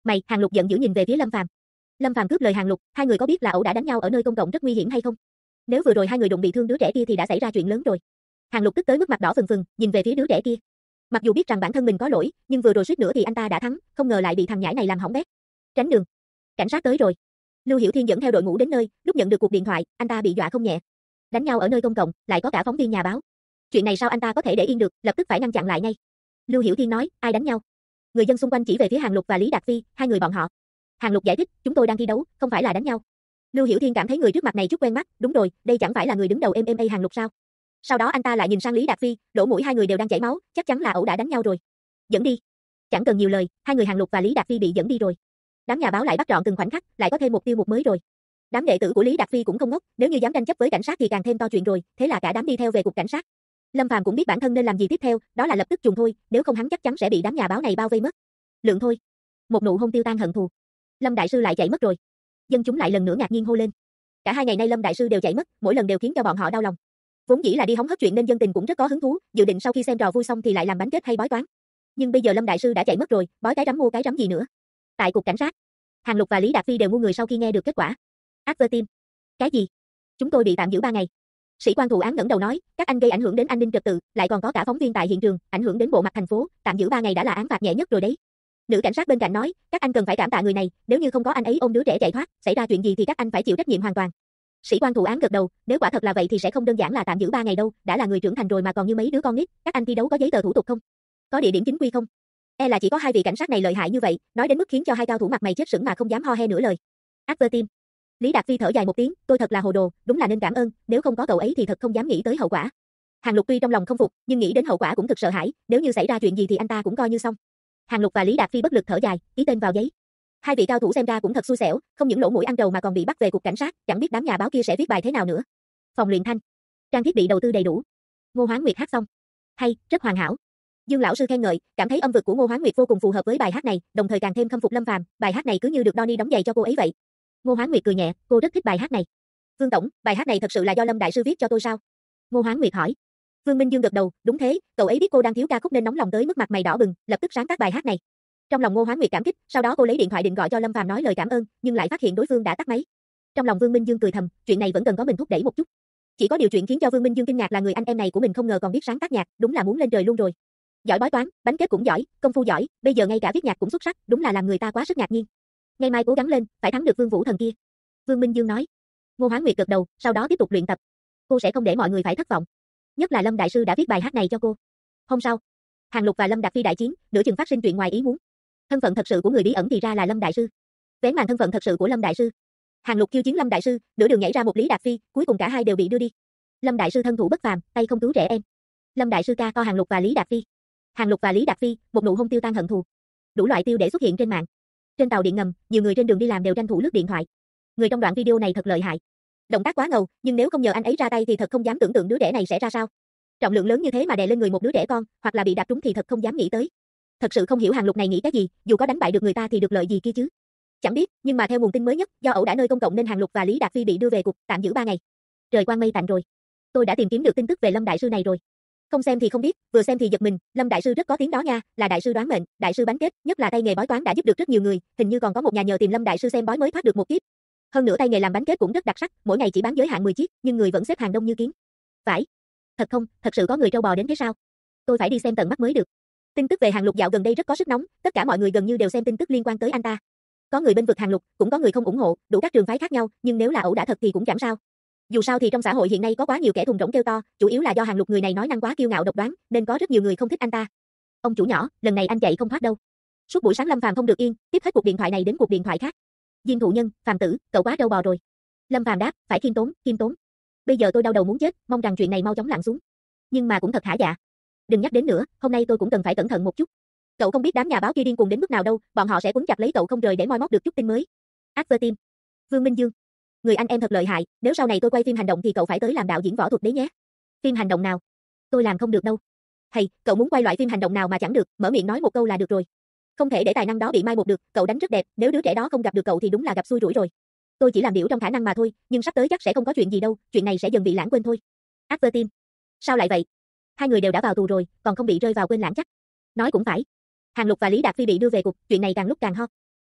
Mày, Hàn Lục giận dữ nhìn về phía Lâm Phàm. Lâm Phàm cướp lời Hàn Lục, hai người có biết là ẩu đả đánh nhau ở nơi công cộng rất nguy hiểm hay không? Nếu vừa rồi hai người đụng bị thương đứa trẻ kia thì đã xảy ra chuyện lớn rồi. Hàn Lục tức tới mức mặt đỏ phừng phừng, nhìn về phía đứa trẻ kia. Mặc dù biết rằng bản thân mình có lỗi, nhưng vừa rồi suýt nữa thì anh ta đã thắng, không ngờ lại bị thằng nhãi này làm hỏng bét. Tránh đường. Cảnh sát tới rồi. Lưu Hiểu Thiên dẫn theo đội ngũ đến nơi, lúc nhận được cuộc điện thoại, anh ta bị dọa không nhẹ. Đánh nhau ở nơi công cộng, lại có cả phóng viên nhà báo. Chuyện này sao anh ta có thể để yên được, lập tức phải ngăn chặn lại ngay. Lưu Hiểu Thiên nói, ai đánh nhau? Người dân xung quanh chỉ về phía Hàn Lục và Lý Đạt Phi, hai người bọn họ. Hàn Lục giải thích, chúng tôi đang thi đấu, không phải là đánh nhau. Lưu Hiểu Thiên cảm thấy người trước mặt này chút quen mắt, đúng rồi, đây chẳng phải là người đứng đầu MMA Hàn Lục sao? Sau đó anh ta lại nhìn sang Lý Đạt Phi, lỗ mũi hai người đều đang chảy máu, chắc chắn là ẩu đả đánh nhau rồi. Dẫn đi. Chẳng cần nhiều lời, hai người Hàn Lục và Lý Đạt Phi bị dẫn đi rồi. Đám nhà báo lại bắt trọn từng khoảnh khắc, lại có thêm một tiêu mục mới rồi. Đám đệ tử của Lý Đạt Phi cũng không ngốc, nếu như dám tranh chấp với cảnh sát thì càng thêm to chuyện rồi, thế là cả đám đi theo về cục cảnh sát. Lâm Phàm cũng biết bản thân nên làm gì tiếp theo, đó là lập tức trùng thôi, nếu không hắn chắc chắn sẽ bị đám nhà báo này bao vây mất. Lượng thôi. Một nụ hôn tiêu tan hận thù. Lâm đại sư lại chạy mất rồi. Dân chúng lại lần nữa ngạc nhiên hô lên. Cả hai ngày nay Lâm đại sư đều chạy mất, mỗi lần đều khiến cho bọn họ đau lòng. Vốn dĩ là đi hóng hớt chuyện nên dân tình cũng rất có hứng thú, dự định sau khi xem trò vui xong thì lại làm bánh kết hay bói toán. Nhưng bây giờ Lâm đại sư đã chạy mất rồi, bói cái rắm mua cái rắm gì nữa. Tại cục cảnh sát, Hàn Lục và Lý Đạt Phi đều ngu người sau khi nghe được kết quả. Advertime. Cái gì? Chúng tôi bị tạm giữ 3 ngày. Sĩ quan thụ án ngẩng đầu nói, các anh gây ảnh hưởng đến an ninh trật tự, lại còn có cả phóng viên tại hiện trường, ảnh hưởng đến bộ mặt thành phố, tạm giữ 3 ngày đã là án phạt nhẹ nhất rồi đấy. Nữ cảnh sát bên cạnh nói, các anh cần phải cảm tạ người này, nếu như không có anh ấy ôm đứa trẻ chạy thoát, xảy ra chuyện gì thì các anh phải chịu trách nhiệm hoàn toàn. Sĩ quan thụ án gật đầu, nếu quả thật là vậy thì sẽ không đơn giản là tạm giữ 3 ngày đâu, đã là người trưởng thành rồi mà còn như mấy đứa con nít, các anh thi đấu có giấy tờ thủ tục không? Có địa điểm chính quy không? Là chỉ có hai vị cảnh sát này lợi hại như vậy, nói đến mức khiến cho hai cao thủ mặt mày chết sững mà không dám ho he nửa lời. Advertime. Lý Đạt Phi thở dài một tiếng, tôi thật là hồ đồ, đúng là nên cảm ơn, nếu không có cậu ấy thì thật không dám nghĩ tới hậu quả. Hàn Lục tuy trong lòng không phục, nhưng nghĩ đến hậu quả cũng thực sợ hãi, nếu như xảy ra chuyện gì thì anh ta cũng coi như xong. Hàn Lục và Lý Đạt Phi bất lực thở dài, ký tên vào giấy. Hai vị cao thủ xem ra cũng thật xui xẻo, không những lỗ mũi ăn trầu mà còn bị bắt về cục cảnh sát, chẳng biết đám nhà báo kia sẽ viết bài thế nào nữa. Phòng luyện thanh, trang thiết bị đầu tư đầy đủ. Ngô Hoán Nguyệt hát xong, hay, rất hoàn hảo. Dương lão sư khen ngợi, cảm thấy âm vực của Ngô Hoán Nguyệt vô cùng phù hợp với bài hát này, đồng thời càng thêm khâm phục Lâm Phàm, bài hát này cứ như được Donnie đóng giày cho cô ấy vậy. Ngô Hoán Nguyệt cười nhẹ, cô rất thích bài hát này. Vương tổng, bài hát này thật sự là do Lâm đại sư viết cho tôi sao? Ngô Hoán Nguyệt hỏi. Vương Minh Dương gật đầu, đúng thế, cậu ấy biết cô đang thiếu ca khúc nên nóng lòng tới mức mặt mày đỏ bừng, lập tức sáng tác bài hát này. Trong lòng Ngô Hoán Nguyệt cảm kích, sau đó cô lấy điện thoại định gọi cho Lâm Phàm nói lời cảm ơn, nhưng lại phát hiện đối phương đã tắt máy. Trong lòng Vương Minh Dương cười thầm, chuyện này vẫn cần có mình thúc đẩy một chút. Chỉ có điều chuyện khiến cho Vương Minh Dương kinh ngạc là người anh em này của mình không ngờ còn biết sáng tác nhạc, đúng là muốn lên trời luôn rồi. Giỏi bói toán, bánh kết cũng giỏi, công phu giỏi, bây giờ ngay cả viết nhạc cũng xuất sắc, đúng là làm người ta quá sức ngạc nhiên. Ngày mai cố gắng lên, phải thắng được Vương Vũ Thần kia. Vương Minh Dương nói. Ngô Hoán Nguyệt gật đầu, sau đó tiếp tục luyện tập. Cô sẽ không để mọi người phải thất vọng. Nhất là Lâm đại sư đã viết bài hát này cho cô. Hôm sau, Hàn Lục và Lâm Đạt Phi đại chiến, nửa chừng phát sinh chuyện ngoài ý muốn. Thân phận thật sự của người bí ẩn thì ra là Lâm đại sư. Vén màn thân phận thật sự của Lâm đại sư. Hàn Lục khiêu chiến Lâm đại sư, nửa đường nhảy ra một Lý Đạt Phi, cuối cùng cả hai đều bị đưa đi. Lâm đại sư thân thủ bất phàm, tay không cứu trẻ em. Lâm đại sư ca co Hàn Lục và Lý Đạt Phi. Hàn Lục và Lý Đạt Phi, một nụ hôn tiêu tan hận thù. Đủ loại tiêu để xuất hiện trên mạng. Trên tàu điện ngầm, nhiều người trên đường đi làm đều tranh thủ lướt điện thoại. Người trong đoạn video này thật lợi hại. Động tác quá ngầu, nhưng nếu không nhờ anh ấy ra tay thì thật không dám tưởng tượng đứa trẻ này sẽ ra sao. Trọng lượng lớn như thế mà đè lên người một đứa trẻ con, hoặc là bị đạp trúng thì thật không dám nghĩ tới. Thật sự không hiểu Hàn Lục này nghĩ cái gì, dù có đánh bại được người ta thì được lợi gì kia chứ. Chẳng biết, nhưng mà theo nguồn tin mới nhất, do ẩu đả nơi công cộng nên Hàn Lục và Lý Đạt Phi bị đưa về cục, tạm giữ 3 ngày. Trời quang mây tạnh rồi. Tôi đã tìm kiếm được tin tức về Lâm đại sư này rồi. Không xem thì không biết, vừa xem thì giật mình, Lâm đại sư rất có tiếng đó nha, là đại sư đoán mệnh, đại sư bánh kết, nhất là tay nghề bói toán đã giúp được rất nhiều người, hình như còn có một nhà nhờ tìm Lâm đại sư xem bói mới thoát được một kiếp. Hơn nữa tay nghề làm bánh kết cũng rất đặc sắc, mỗi ngày chỉ bán giới hạn 10 chiếc, nhưng người vẫn xếp hàng đông như kiến. Phải. Thật không, thật sự có người trâu bò đến thế sao? Tôi phải đi xem tận mắt mới được. Tin tức về Hàn Lục dạo gần đây rất có sức nóng, tất cả mọi người gần như đều xem tin tức liên quan tới anh ta. Có người bên vực Hàn Lục, cũng có người không ủng hộ, đủ các trường phái khác nhau, nhưng nếu là ẩu đả thật thì cũng chẳng sao. Dù sao thì trong xã hội hiện nay có quá nhiều kẻ thùng rỗng kêu to, chủ yếu là do Hàn Lục người này nói năng quá kiêu ngạo độc đoán, nên có rất nhiều người không thích anh ta. Ông chủ nhỏ, lần này anh chạy không thoát đâu. Suốt buổi sáng Lâm Phàm không được yên, tiếp hết cuộc điện thoại này đến cuộc điện thoại khác. Diên thụ nhân, Phàm tử, cậu quá trâu bò rồi. Lâm Phàm đáp, phải khiêm tốn, khiêm tốn. Bây giờ tôi đau đầu muốn chết, mong rằng chuyện này mau chóng lắng xuống. Nhưng mà cũng thật hả dạ. Đừng nhắc đến nữa, hôm nay tôi cũng cần phải cẩn thận một chút. Cậu không biết đám nhà báo kia điên cuồng đến mức nào đâu, bọn họ sẽ quấn chặt lấy cậu không rời để moi móc được chút tin mới. Advertime. Vương Minh Dương. Người anh em thật lợi hại, nếu sau này tôi quay phim hành động thì cậu phải tới làm đạo diễn võ thuật đấy nhé. Phim hành động nào? Tôi làm không được đâu. Hay, cậu muốn quay loại phim hành động nào mà chẳng được, mở miệng nói một câu là được rồi. Không thể để tài năng đó bị mai một được, cậu đánh rất đẹp, nếu đứa trẻ đó không gặp được cậu thì đúng là gặp xui rủi rồi. Tôi chỉ làm điểu trong khả năng mà thôi, nhưng sắp tới chắc sẽ không có chuyện gì đâu, chuyện này sẽ dần bị lãng quên thôi. Advertime. Sao lại vậy? Hai người đều đã vào tù rồi, còn không bị rơi vào quên lãng chắc. Nói cũng phải. Hàn Lục và Lý Đạt Phi bị đưa về cục, chuyện này càng lúc càng hot.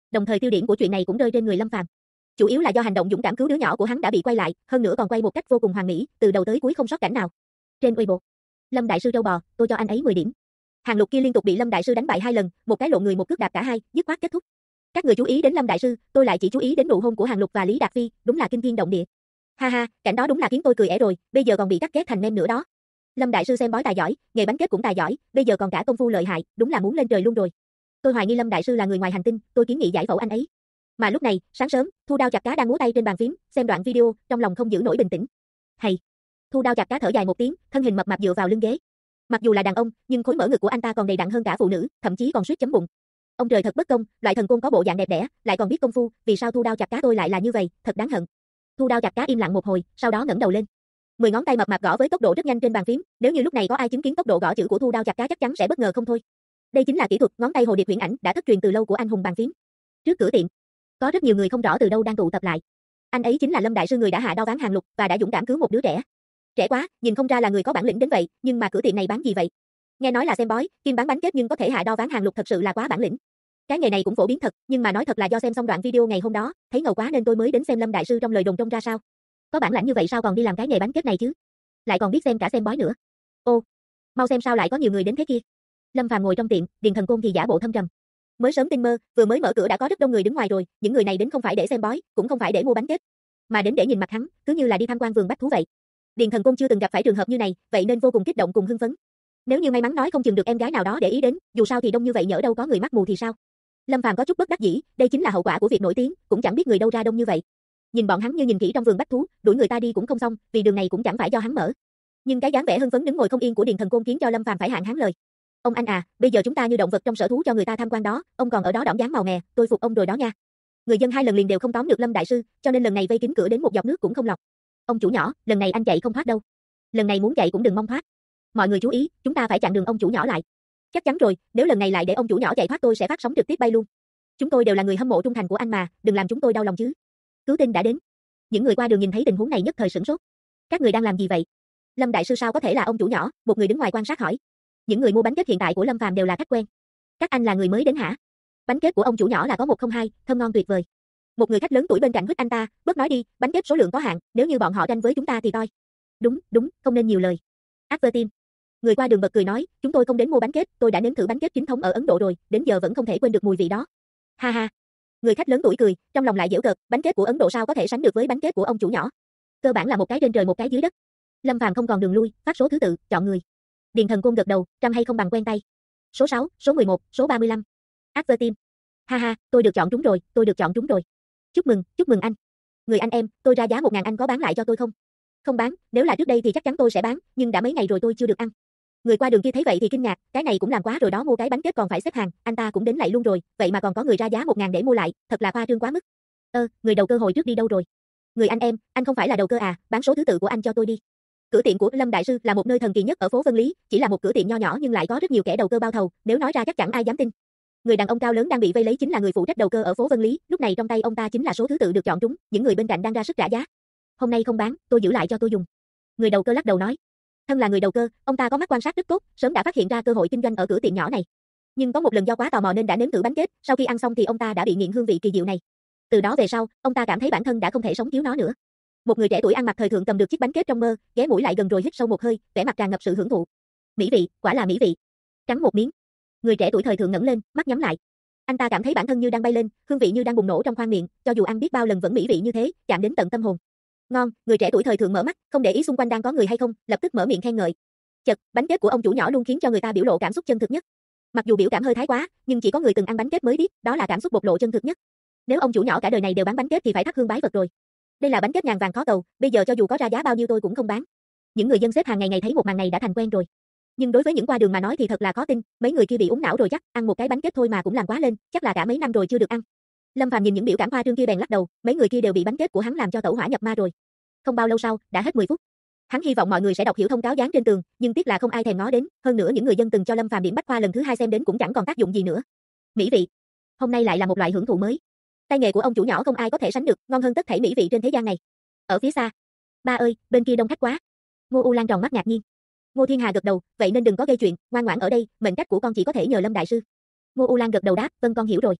Đồng thời tiêu điểm của chuyện này cũng rơi trên người Lâm Phàm. Chủ yếu là do hành động dũng cảm cứu đứa nhỏ của hắn đã bị quay lại, hơn nữa còn quay một cách vô cùng hoàn mỹ, từ đầu tới cuối không sót cảnh nào. Trên Weibo, Lâm đại sư trâu bò, tôi cho anh ấy 10 điểm. Hàng Lục kia liên tục bị Lâm đại sư đánh bại 2 lần, một cái lộn người một cước đạp cả hai, dứt khoát kết thúc. Các người chú ý đến Lâm đại sư, tôi lại chỉ chú ý đến nụ hôn của Hàng Lục và Lý Đạt Phi, đúng là kinh thiên động địa. Ha ha, cảnh đó đúng là khiến tôi cười ẻ rồi, bây giờ còn bị cắt ghét thành meme nữa đó. Lâm đại sư xem bói tài giỏi, nghề bánh kết cũng tài giỏi, bây giờ còn cả công phu lợi hại, đúng là muốn lên trời luôn rồi. Tôi hoài nghi Lâm đại sư là người ngoài hành tinh, tôi kiến nghị giải phẫu anh ấy. Mà lúc này, sáng sớm, Thu Đao Chặt Cá đang múa tay trên bàn phím, xem đoạn video, trong lòng không giữ nổi bình tĩnh. Hay. Thu Đao Chặt Cá thở dài một tiếng, thân hình mập mạp dựa vào lưng ghế. Mặc dù là đàn ông, nhưng khối mỡ ngực của anh ta còn đầy đặn hơn cả phụ nữ, thậm chí còn suýt chấm bụng. Ông trời thật bất công, loại thần côn có bộ dạng đẹp đẽ, lại còn biết công phu, vì sao Thu Đao Chặt Cá tôi lại là như vậy, thật đáng hận. Thu Đao Chặt Cá im lặng một hồi, sau đó ngẩng đầu lên. 10 ngón tay mập mạp gõ với tốc độ rất nhanh trên bàn phím, nếu như lúc này có ai chứng kiến tốc độ gõ chữ của Thu Đao Chặt Cá chắc chắn sẽ bất ngờ không thôi. Đây chính là kỹ thuật ngón tay hồ điệp huyền ảnh đã thất truyền từ lâu của anh hùng bàn phím. Trước cửa tiệm, có rất nhiều người không rõ từ đâu đang tụ tập lại. Anh ấy chính là Lâm đại sư người đã hạ đao ván Hàng Lục và đã dũng cảm cứu một đứa trẻ. Trẻ quá, nhìn không ra là người có bản lĩnh đến vậy, nhưng mà cửa tiệm này bán gì vậy? Nghe nói là xem bói, kim bán bánh kết nhưng có thể hạ đao ván Hàng Lục thật sự là quá bản lĩnh. Cái nghề này cũng phổ biến thật, nhưng mà nói thật là do xem xong đoạn video ngày hôm đó, thấy ngầu quá nên tôi mới đến xem Lâm đại sư trong lời đồn trông ra sao. Có bản lãnh như vậy sao còn đi làm cái nghề bánh kết này chứ? Lại còn biết xem cả xem bói nữa. Ô, mau xem sao lại có nhiều người đến thế kia. Lâm Phàm ngồi trong tiệm, Điền Thần Côn thì giả bộ thâm trầm. Mới sớm tinh mơ, vừa mới mở cửa đã có rất đông người đứng ngoài rồi, những người này đến không phải để xem bói, cũng không phải để mua bánh kết, mà đến để nhìn mặt hắn, cứ như là đi tham quan vườn bách thú vậy. Điền Thần Côn chưa từng gặp phải trường hợp như này, vậy nên vô cùng kích động cùng hưng phấn. Nếu như may mắn nói không chừng được em gái nào đó để ý đến, dù sao thì đông như vậy nhỡ đâu có người mắt mù thì sao? Lâm Phàm có chút bất đắc dĩ, đây chính là hậu quả của việc nổi tiếng, cũng chẳng biết người đâu ra đông như vậy. Nhìn bọn hắn như nhìn kỹ trong vườn bách thú, đuổi người ta đi cũng không xong, vì đường này cũng chẳng phải do hắn mở. Nhưng cái dáng vẻ hưng phấn đứng ngồi không yên của Điền Thần Côn khiến cho Lâm Phàm phải hạn hán lời. Ông anh à, bây giờ chúng ta như động vật trong sở thú cho người ta tham quan đó, ông còn ở đó đỏm dáng màu mè, tôi phục ông rồi đó nha. Người dân 2 lần liền đều không tóm được Lâm đại sư, cho nên lần này vây kín cửa đến một giọt nước cũng không lọt. Ông chủ nhỏ, lần này anh chạy không thoát đâu. Lần này muốn chạy cũng đừng mong thoát. Mọi người chú ý, chúng ta phải chặn đường ông chủ nhỏ lại. Chắc chắn rồi, nếu lần này lại để ông chủ nhỏ chạy thoát tôi sẽ phát sóng trực tiếp bay luôn. Chúng tôi đều là người hâm mộ trung thành của anh mà, đừng làm chúng tôi đau lòng chứ. Cứu tinh đã đến. Những người qua đường nhìn thấy tình huống này nhất thời sửng sốt. Các người đang làm gì vậy? Lâm đại sư sao có thể là ông chủ nhỏ? Một người đứng ngoài quan sát hỏi. Những người mua bánh kết hiện tại của Lâm Phàm đều là khách quen. Các anh là người mới đến hả? Bánh kết của ông chủ nhỏ là có 102, thơm ngon tuyệt vời. Một người khách lớn tuổi bên cạnh huýt anh ta, bớt nói đi, bánh kết số lượng có hạn, nếu như bọn họ tranh với chúng ta thì toi. Đúng, không nên nhiều lời. Advertime. Người qua đường bật cười nói, chúng tôi không đến mua bánh kết, tôi đã nếm thử bánh kết chính thống ở Ấn Độ rồi, đến giờ vẫn không thể quên được mùi vị đó. Ha ha. Người khách lớn tuổi cười, trong lòng lại giễu cợt, bánh kết của Ấn Độ sao có thể sánh được với bánh kết của ông chủ nhỏ? Cơ bản là một cái trên trời một cái dưới đất. Lâm Phàm không còn đường lui, phát số thứ tự, chọn người. Điền Thần Côn gật đầu, trăm hay không bằng quen tay. Số 6, số 11, số 35. Advertime. Ha ha, tôi được chọn trúng rồi. Chúc mừng anh. Người anh em, tôi ra giá 1.000 anh có bán lại cho tôi không? Không bán, nếu là trước đây thì chắc chắn tôi sẽ bán, nhưng đã mấy ngày rồi tôi chưa được ăn. Người qua đường kia thấy vậy thì kinh ngạc, cái này cũng làm quá rồi đó, mua cái bánh kết còn phải xếp hàng, anh ta cũng đến lại luôn rồi, vậy mà còn có người ra giá 1.000 để mua lại, thật là khoa trương quá mức. Người đầu cơ hồi trước đi đâu rồi? Người anh em, anh không phải là đầu cơ à, bán số thứ tự của anh cho tôi đi. Cửa tiệm của Lâm đại sư là một nơi thần kỳ nhất ở phố Vân Lý, chỉ là một cửa tiệm nho nhỏ nhưng lại có rất nhiều kẻ đầu cơ bao thầu, nếu nói ra chắc chẳng ai dám tin. Người đàn ông cao lớn đang bị vây lấy chính là người phụ trách đầu cơ ở phố Vân Lý, lúc này trong tay ông ta chính là số thứ tự được chọn trúng, những người bên cạnh đang ra sức trả giá. Hôm nay không bán, tôi giữ lại cho tôi dùng. Người đầu cơ lắc đầu nói. Thân là người đầu cơ, ông ta có mắt quan sát rất tốt, sớm đã phát hiện ra cơ hội kinh doanh ở cửa tiệm nhỏ này. Nhưng có một lần do quá tò mò nên đã nếm thử bánh kết, sau khi ăn xong thì ông ta đã bị nghiện hương vị kỳ diệu này. Từ đó về sau, ông ta cảm thấy bản thân đã không thể sống thiếu nó nữa. Một người trẻ tuổi ăn mặc thời thượng cầm được chiếc bánh kết trong mơ, ghé mũi lại gần rồi hít sâu một hơi, vẻ mặt tràn ngập sự hưởng thụ. Mỹ vị, quả là mỹ vị. Cắn một miếng. Người trẻ tuổi thời thượng ngẩng lên, mắt nhắm lại. Anh ta cảm thấy bản thân như đang bay lên, hương vị như đang bùng nổ trong khoang miệng, cho dù ăn biết bao lần vẫn mỹ vị như thế, chạm đến tận tâm hồn. Ngon, người trẻ tuổi thời thượng mở mắt, không để ý xung quanh đang có người hay không, lập tức mở miệng khen ngợi. Chật, bánh kết của ông chủ nhỏ luôn khiến cho người ta biểu lộ cảm xúc chân thực nhất. Mặc dù biểu cảm hơi thái quá, nhưng chỉ có người từng ăn bánh kết mới biết, đó là cảm xúc bộc lộ chân thực nhất. Nếu ông chủ nhỏ cả đời này đều bán bánh kết thì phải thắp hương bái Phật rồi. Đây là bánh kết ngàn vàng khó cầu, bây giờ cho dù có ra giá bao nhiêu tôi cũng không bán. Những người dân xếp hàng ngày ngày thấy một màn này đã thành quen rồi. Nhưng đối với những qua đường mà nói thì thật là khó tin, mấy người kia bị úng não rồi chắc, ăn một cái bánh kết thôi mà cũng làm quá lên, chắc là cả mấy năm rồi chưa được ăn. Lâm Phàm nhìn những biểu cảm khoa trương kia bèn lắc đầu, mấy người kia đều bị bánh kết của hắn làm cho tẩu hỏa nhập ma rồi. Không bao lâu sau, đã hết 10 phút. Hắn hy vọng mọi người sẽ đọc hiểu thông cáo dán trên tường, nhưng tiếc là không ai thèm ngó đến, hơn nữa những người dân từng cho Lâm Phàm điểm bách khoa lần thứ 2 xem đến cũng chẳng còn tác dụng gì nữa. Mỹ vị. Hôm nay lại là một loại hưởng thụ mới. Tay nghề của ông chủ nhỏ không ai có thể sánh được, ngon hơn tất thảy mỹ vị trên thế gian này. Ở phía xa, ba ơi, bên kia đông khách quá. Ngô U Lan tròn mắt ngạc nhiên. Ngô Thiên Hà gật đầu, vậy nên đừng có gây chuyện, ngoan ngoãn ở đây, mệnh cách của con chỉ có thể nhờ Lâm đại sư. Ngô U Lan gật đầu đáp, vâng con hiểu rồi.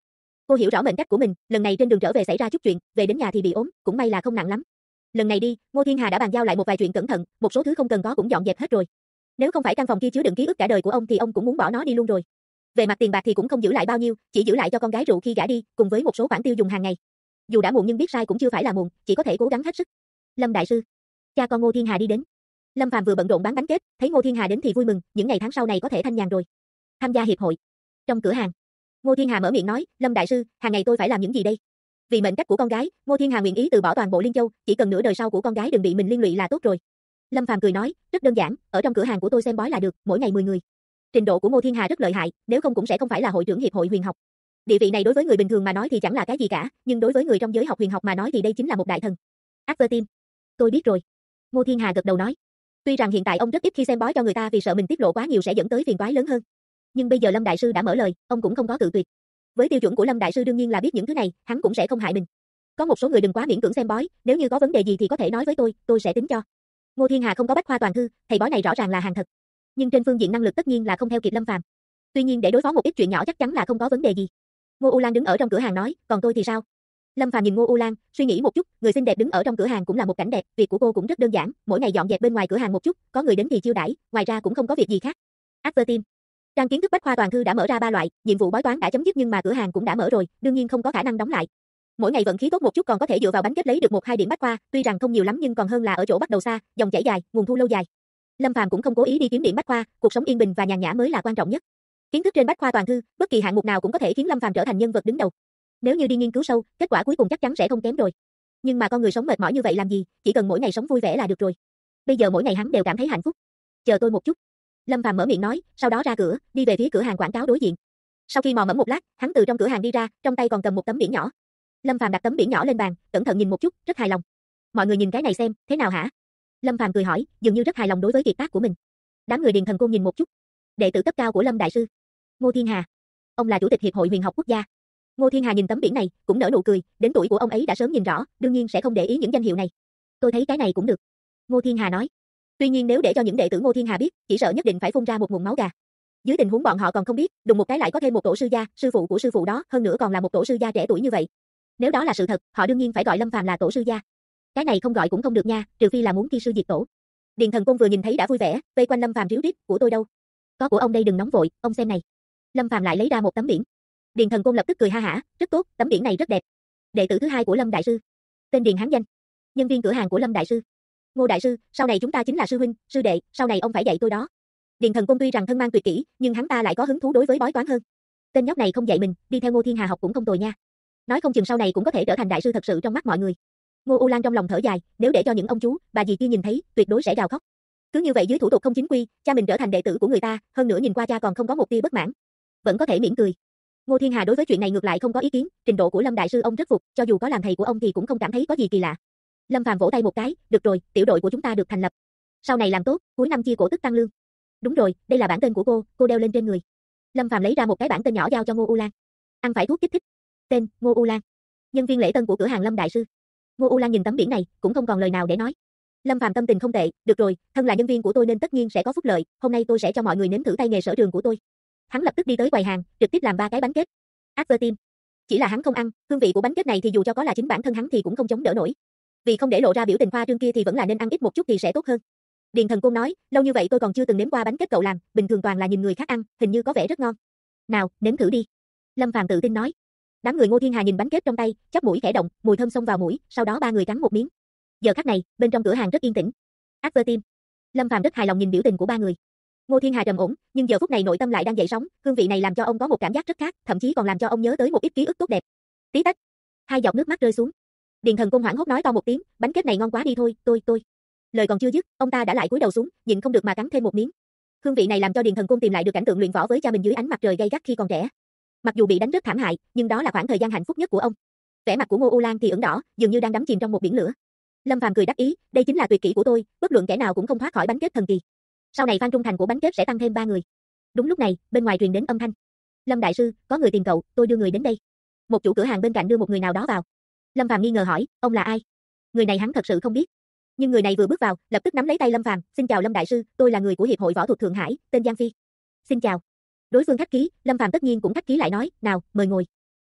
Cô hiểu rõ mệnh cách của mình, lần này trên đường trở về xảy ra chút chuyện, về đến nhà thì bị ốm, cũng may là không nặng lắm. Lần này đi, Ngô Thiên Hà đã bàn giao lại một vài chuyện cẩn thận, một số thứ không cần có cũng dọn dẹp hết rồi. Nếu không phải căn phòng kia chứa đựng ký ức cả đời của ông thì ông cũng muốn bỏ nó đi luôn rồi. Về mặt tiền bạc thì cũng không giữ lại bao nhiêu, chỉ giữ lại cho con gái rượu khi gả đi, cùng với một số khoản tiêu dùng hàng ngày. Dù đã muộn nhưng biết sai cũng chưa phải là muộn, chỉ có thể cố gắng hết sức. Lâm đại sư, cha con Ngô Thiên Hà đi đến. Lâm Phàm vừa bận rộn bán bánh kết, thấy Ngô Thiên Hà đến thì vui mừng, những ngày tháng sau này có thể thanh nhàn rồi. Tham gia hiệp hội. Trong cửa hàng, Ngô Thiên Hà mở miệng nói, Lâm đại sư, hàng ngày tôi phải làm những gì đây? Vì mệnh cách của con gái, Ngô Thiên Hà nguyện ý từ bỏ toàn bộ Liên Châu, chỉ cần nửa đời sau của con gái đừng bị mình liên lụy là tốt rồi. Lâm Phàm cười nói, rất đơn giản, ở trong cửa hàng của tôi xem bói là được, mỗi ngày 10 người. Trình độ của Ngô Thiên Hà rất lợi hại, nếu không cũng sẽ không phải là hội trưởng hiệp hội huyền học. Địa vị này đối với người bình thường mà nói thì chẳng là cái gì cả, nhưng đối với người trong giới học huyền học mà nói thì đây chính là một đại thần. After tôi biết rồi. Ngô Thiên Hà gật đầu nói. Tuy rằng hiện tại ông rất ít khi xem bói cho người ta vì sợ mình tiết lộ quá nhiều sẽ dẫn tới phiền toái lớn hơn. Nhưng bây giờ Lâm đại sư đã mở lời, ông cũng không có cự tuyệt. Với tiêu chuẩn của Lâm đại sư đương nhiên là biết những thứ này, hắn cũng sẽ không hại mình. Có một số người đừng quá miễn cưỡng xem bói, nếu như có vấn đề gì thì có thể nói với tôi sẽ tính cho. Ngô Thiên Hà không có bách khoa toàn thư, thầy bói này rõ ràng là hàng thật. Nhưng trên phương diện năng lực tất nhiên là không theo kịp Lâm Phàm. Tuy nhiên để đối phó một ít chuyện nhỏ chắc chắn là không có vấn đề gì. Ngô U Lan đứng ở trong cửa hàng nói, còn tôi thì sao? Lâm Phàm nhìn Ngô U Lan, suy nghĩ một chút, người xinh đẹp đứng ở trong cửa hàng cũng là một cảnh đẹp, việc của cô cũng rất đơn giản, mỗi ngày dọn dẹp bên ngoài cửa hàng một chút, có người đến thì chiêu đãi, ngoài ra cũng không có việc gì khác. After trang kiến thức bách khoa toàn thư đã mở ra 3 loại, nhiệm vụ bói toán đã chấm dứt nhưng mà cửa hàng cũng đã mở rồi, đương nhiên không có khả năng đóng lại. Mỗi ngày vận khí tốt một chút còn có thể dựa vào bánh kết lấy được 1-2 điểm bách khoa, tuy rằng không nhiều lắm nhưng còn hơn là ở chỗ bắt đầu xa, dòng chảy dài, nguồn thu lâu dài. Lâm Phàm cũng không cố ý đi kiếm điểm bách khoa, cuộc sống yên bình và nhàn nhã mới là quan trọng nhất. Kiến thức trên bách khoa toàn thư, bất kỳ hạng mục nào cũng có thể khiến Lâm Phàm trở thành nhân vật đứng đầu. Nếu như đi nghiên cứu sâu, kết quả cuối cùng chắc chắn sẽ không kém rồi. Nhưng mà con người sống mệt mỏi như vậy làm gì, chỉ cần mỗi ngày sống vui vẻ là được rồi. Bây giờ mỗi ngày hắn đều cảm thấy hạnh phúc. Chờ tôi một chút. Lâm Phàm mở miệng nói, sau đó ra cửa, đi về phía cửa hàng quảng cáo đối diện. Sau khi mò mẫm một lát, hắn từ trong cửa hàng đi ra, trong tay còn cầm một tấm biển nhỏ. Lâm Phàm đặt tấm biển nhỏ lên bàn, cẩn thận nhìn một chút, rất hài lòng. Mọi người nhìn cái này xem, thế nào hả? Lâm Phàm cười hỏi, dường như rất hài lòng đối với kiệt tác của mình. Đám người Điền Thần Côn nhìn một chút. Đệ tử cấp cao của Lâm đại sư, Ngô Thiên Hà. Ông là chủ tịch hiệp hội huyền học quốc gia. Ngô Thiên Hà nhìn tấm biển này, cũng nở nụ cười, đến tuổi của ông ấy đã sớm nhìn rõ, đương nhiên sẽ không để ý những danh hiệu này. Tôi thấy cái này cũng được. Ngô Thiên Hà nói. Tuy nhiên nếu để cho những đệ tử Ngô Thiên Hà biết, chỉ sợ nhất định phải phun ra một nguồn máu gà. Dưới tình huống bọn họ còn không biết, đùng một cái lại có thêm một tổ sư gia, sư phụ của sư phụ đó, hơn nữa còn là một tổ sư gia trẻ tuổi như vậy. Nếu đó là sự thật, họ đương nhiên phải gọi Lâm Phàm là tổ sư gia. Cái này không gọi cũng không được nha, trừ phi là muốn thi sư diệt tổ. Điền Thần Côn vừa nhìn thấy đã vui vẻ, vây quanh Lâm Phàm ríu rít, của tôi đâu? Có của ông đây đừng nóng vội, ông xem này. Lâm Phàm lại lấy ra một tấm biển. Điền Thần Côn lập tức cười ha hả, rất tốt, tấm biển này rất đẹp. Đệ tử thứ 2 của Lâm đại sư. Tên Điền hán danh. Nhân viên cửa hàng của Lâm đại sư. Ngô đại sư, sau này chúng ta chính là sư huynh, sư đệ, sau này ông phải dạy tôi đó. Điền Thần Côn tuy rằng thân mang tuyệt kỹ, nhưng hắn ta lại có hứng thú đối với bói toán hơn. Tên nhóc này không dạy mình, đi theo Ngô Thiên Hà học cũng không tồi nha. Nói không chừng sau này cũng có thể trở thành đại sư thật sự trong mắt mọi người. Ngô U Lan trong lòng thở dài, nếu để cho những ông chú, bà dì kia nhìn thấy, tuyệt đối sẽ gào khóc. Cứ như vậy dưới thủ tục không chính quy, cha mình trở thành đệ tử của người ta, hơn nữa nhìn qua cha còn không có một tia bất mãn, vẫn có thể mỉm cười. Ngô Thiên Hà đối với chuyện này ngược lại không có ý kiến, trình độ của Lâm đại sư ông rất phục, cho dù có làm thầy của ông thì cũng không cảm thấy có gì kỳ lạ. Lâm Phàm vỗ tay một cái, được rồi, tiểu đội của chúng ta được thành lập. Sau này làm tốt, cuối năm chia cổ tức tăng lương. Đúng rồi, đây là bản tên của cô đeo lên trên người. Lâm Phàm lấy ra một cái bản tên nhỏ giao cho Ngô U Lan. Ăn phải thuốc kích thích. Tên, Ngô U Lan. Nhân viên lễ tân của cửa hàng Lâm đại sư. Ngô U Lan nhìn tấm biển này, cũng không còn lời nào để nói. Lâm Phàm tâm tình không tệ, được rồi, thân là nhân viên của tôi nên tất nhiên sẽ có phúc lợi, hôm nay tôi sẽ cho mọi người nếm thử tay nghề sở trường của tôi. Hắn lập tức đi tới quầy hàng, trực tiếp làm 3 cái bánh kết. After chỉ là hắn không ăn, hương vị của bánh kết này thì dù cho có là chính bản thân hắn thì cũng không chống đỡ nổi. Vì không để lộ ra biểu tình khoa trương kia thì vẫn là nên ăn ít một chút thì sẽ tốt hơn. Điền Thần Côn nói, lâu như vậy tôi còn chưa từng nếm qua bánh kết cậu làm, bình thường toàn là nhìn người khác ăn, hình như có vẻ rất ngon. Nào, nếm thử đi. Lâm Phàm tự tin nói. Đám người Ngô Thiên Hà nhìn bánh kết trong tay, chóp mũi khẽ động, mùi thơm xông vào mũi, sau đó 3 người cắn một miếng. Giờ khắc này, bên trong cửa hàng rất yên tĩnh. After Lâm Phàm rất hài lòng nhìn biểu tình của 3 người. Ngô Thiên Hà trầm ổn, nhưng giờ phút này nội tâm lại đang dậy sóng, hương vị này làm cho ông có một cảm giác rất khác, thậm chí còn làm cho ông nhớ tới một ít ký ức tốt đẹp. Tí tách, 2 giọt nước mắt rơi xuống. Điền Thần Côn hoảng hốt nói to một tiếng, bánh kết này ngon quá đi thôi, tôi. Lời còn chưa dứt, ông ta đã lại cúi đầu xuống, nhịn không được mà cắn thêm một miếng. Hương vị này làm cho Điền Thần Côn tìm lại được cảnh tượng luyện võ với cha mình dưới ánh mặt trời gay gắt khi còn trẻ. Mặc dù bị đánh rất thảm hại, nhưng đó là khoảng thời gian hạnh phúc nhất của ông. Vẻ mặt của Ngô U Lan thì ửng đỏ, dường như đang đắm chìm trong một biển lửa. Lâm Phàm cười đắc ý, đây chính là tuyệt kỹ của tôi, bất luận kẻ nào cũng không thoát khỏi bánh kết thần kỳ. Sau này fan trung thành của bánh kết sẽ tăng thêm 3 người. Đúng lúc này, bên ngoài truyền đến âm thanh. Lâm đại sư, có người tìm cậu, tôi đưa người đến đây. Một chủ cửa hàng bên cạnh đưa một người nào đó vào. Lâm Phàm nghi ngờ hỏi, ông là ai? Người này hắn thật sự không biết. Nhưng người này vừa bước vào, lập tức nắm lấy tay Lâm Phàm, xin chào Lâm đại sư, tôi là người của hiệp hội võ thuật Thượng Hải, tên Giang Phi. Xin chào. Đối phương khách khí, Lâm Phàm tất nhiên cũng khách khí lại nói, nào, mời ngồi.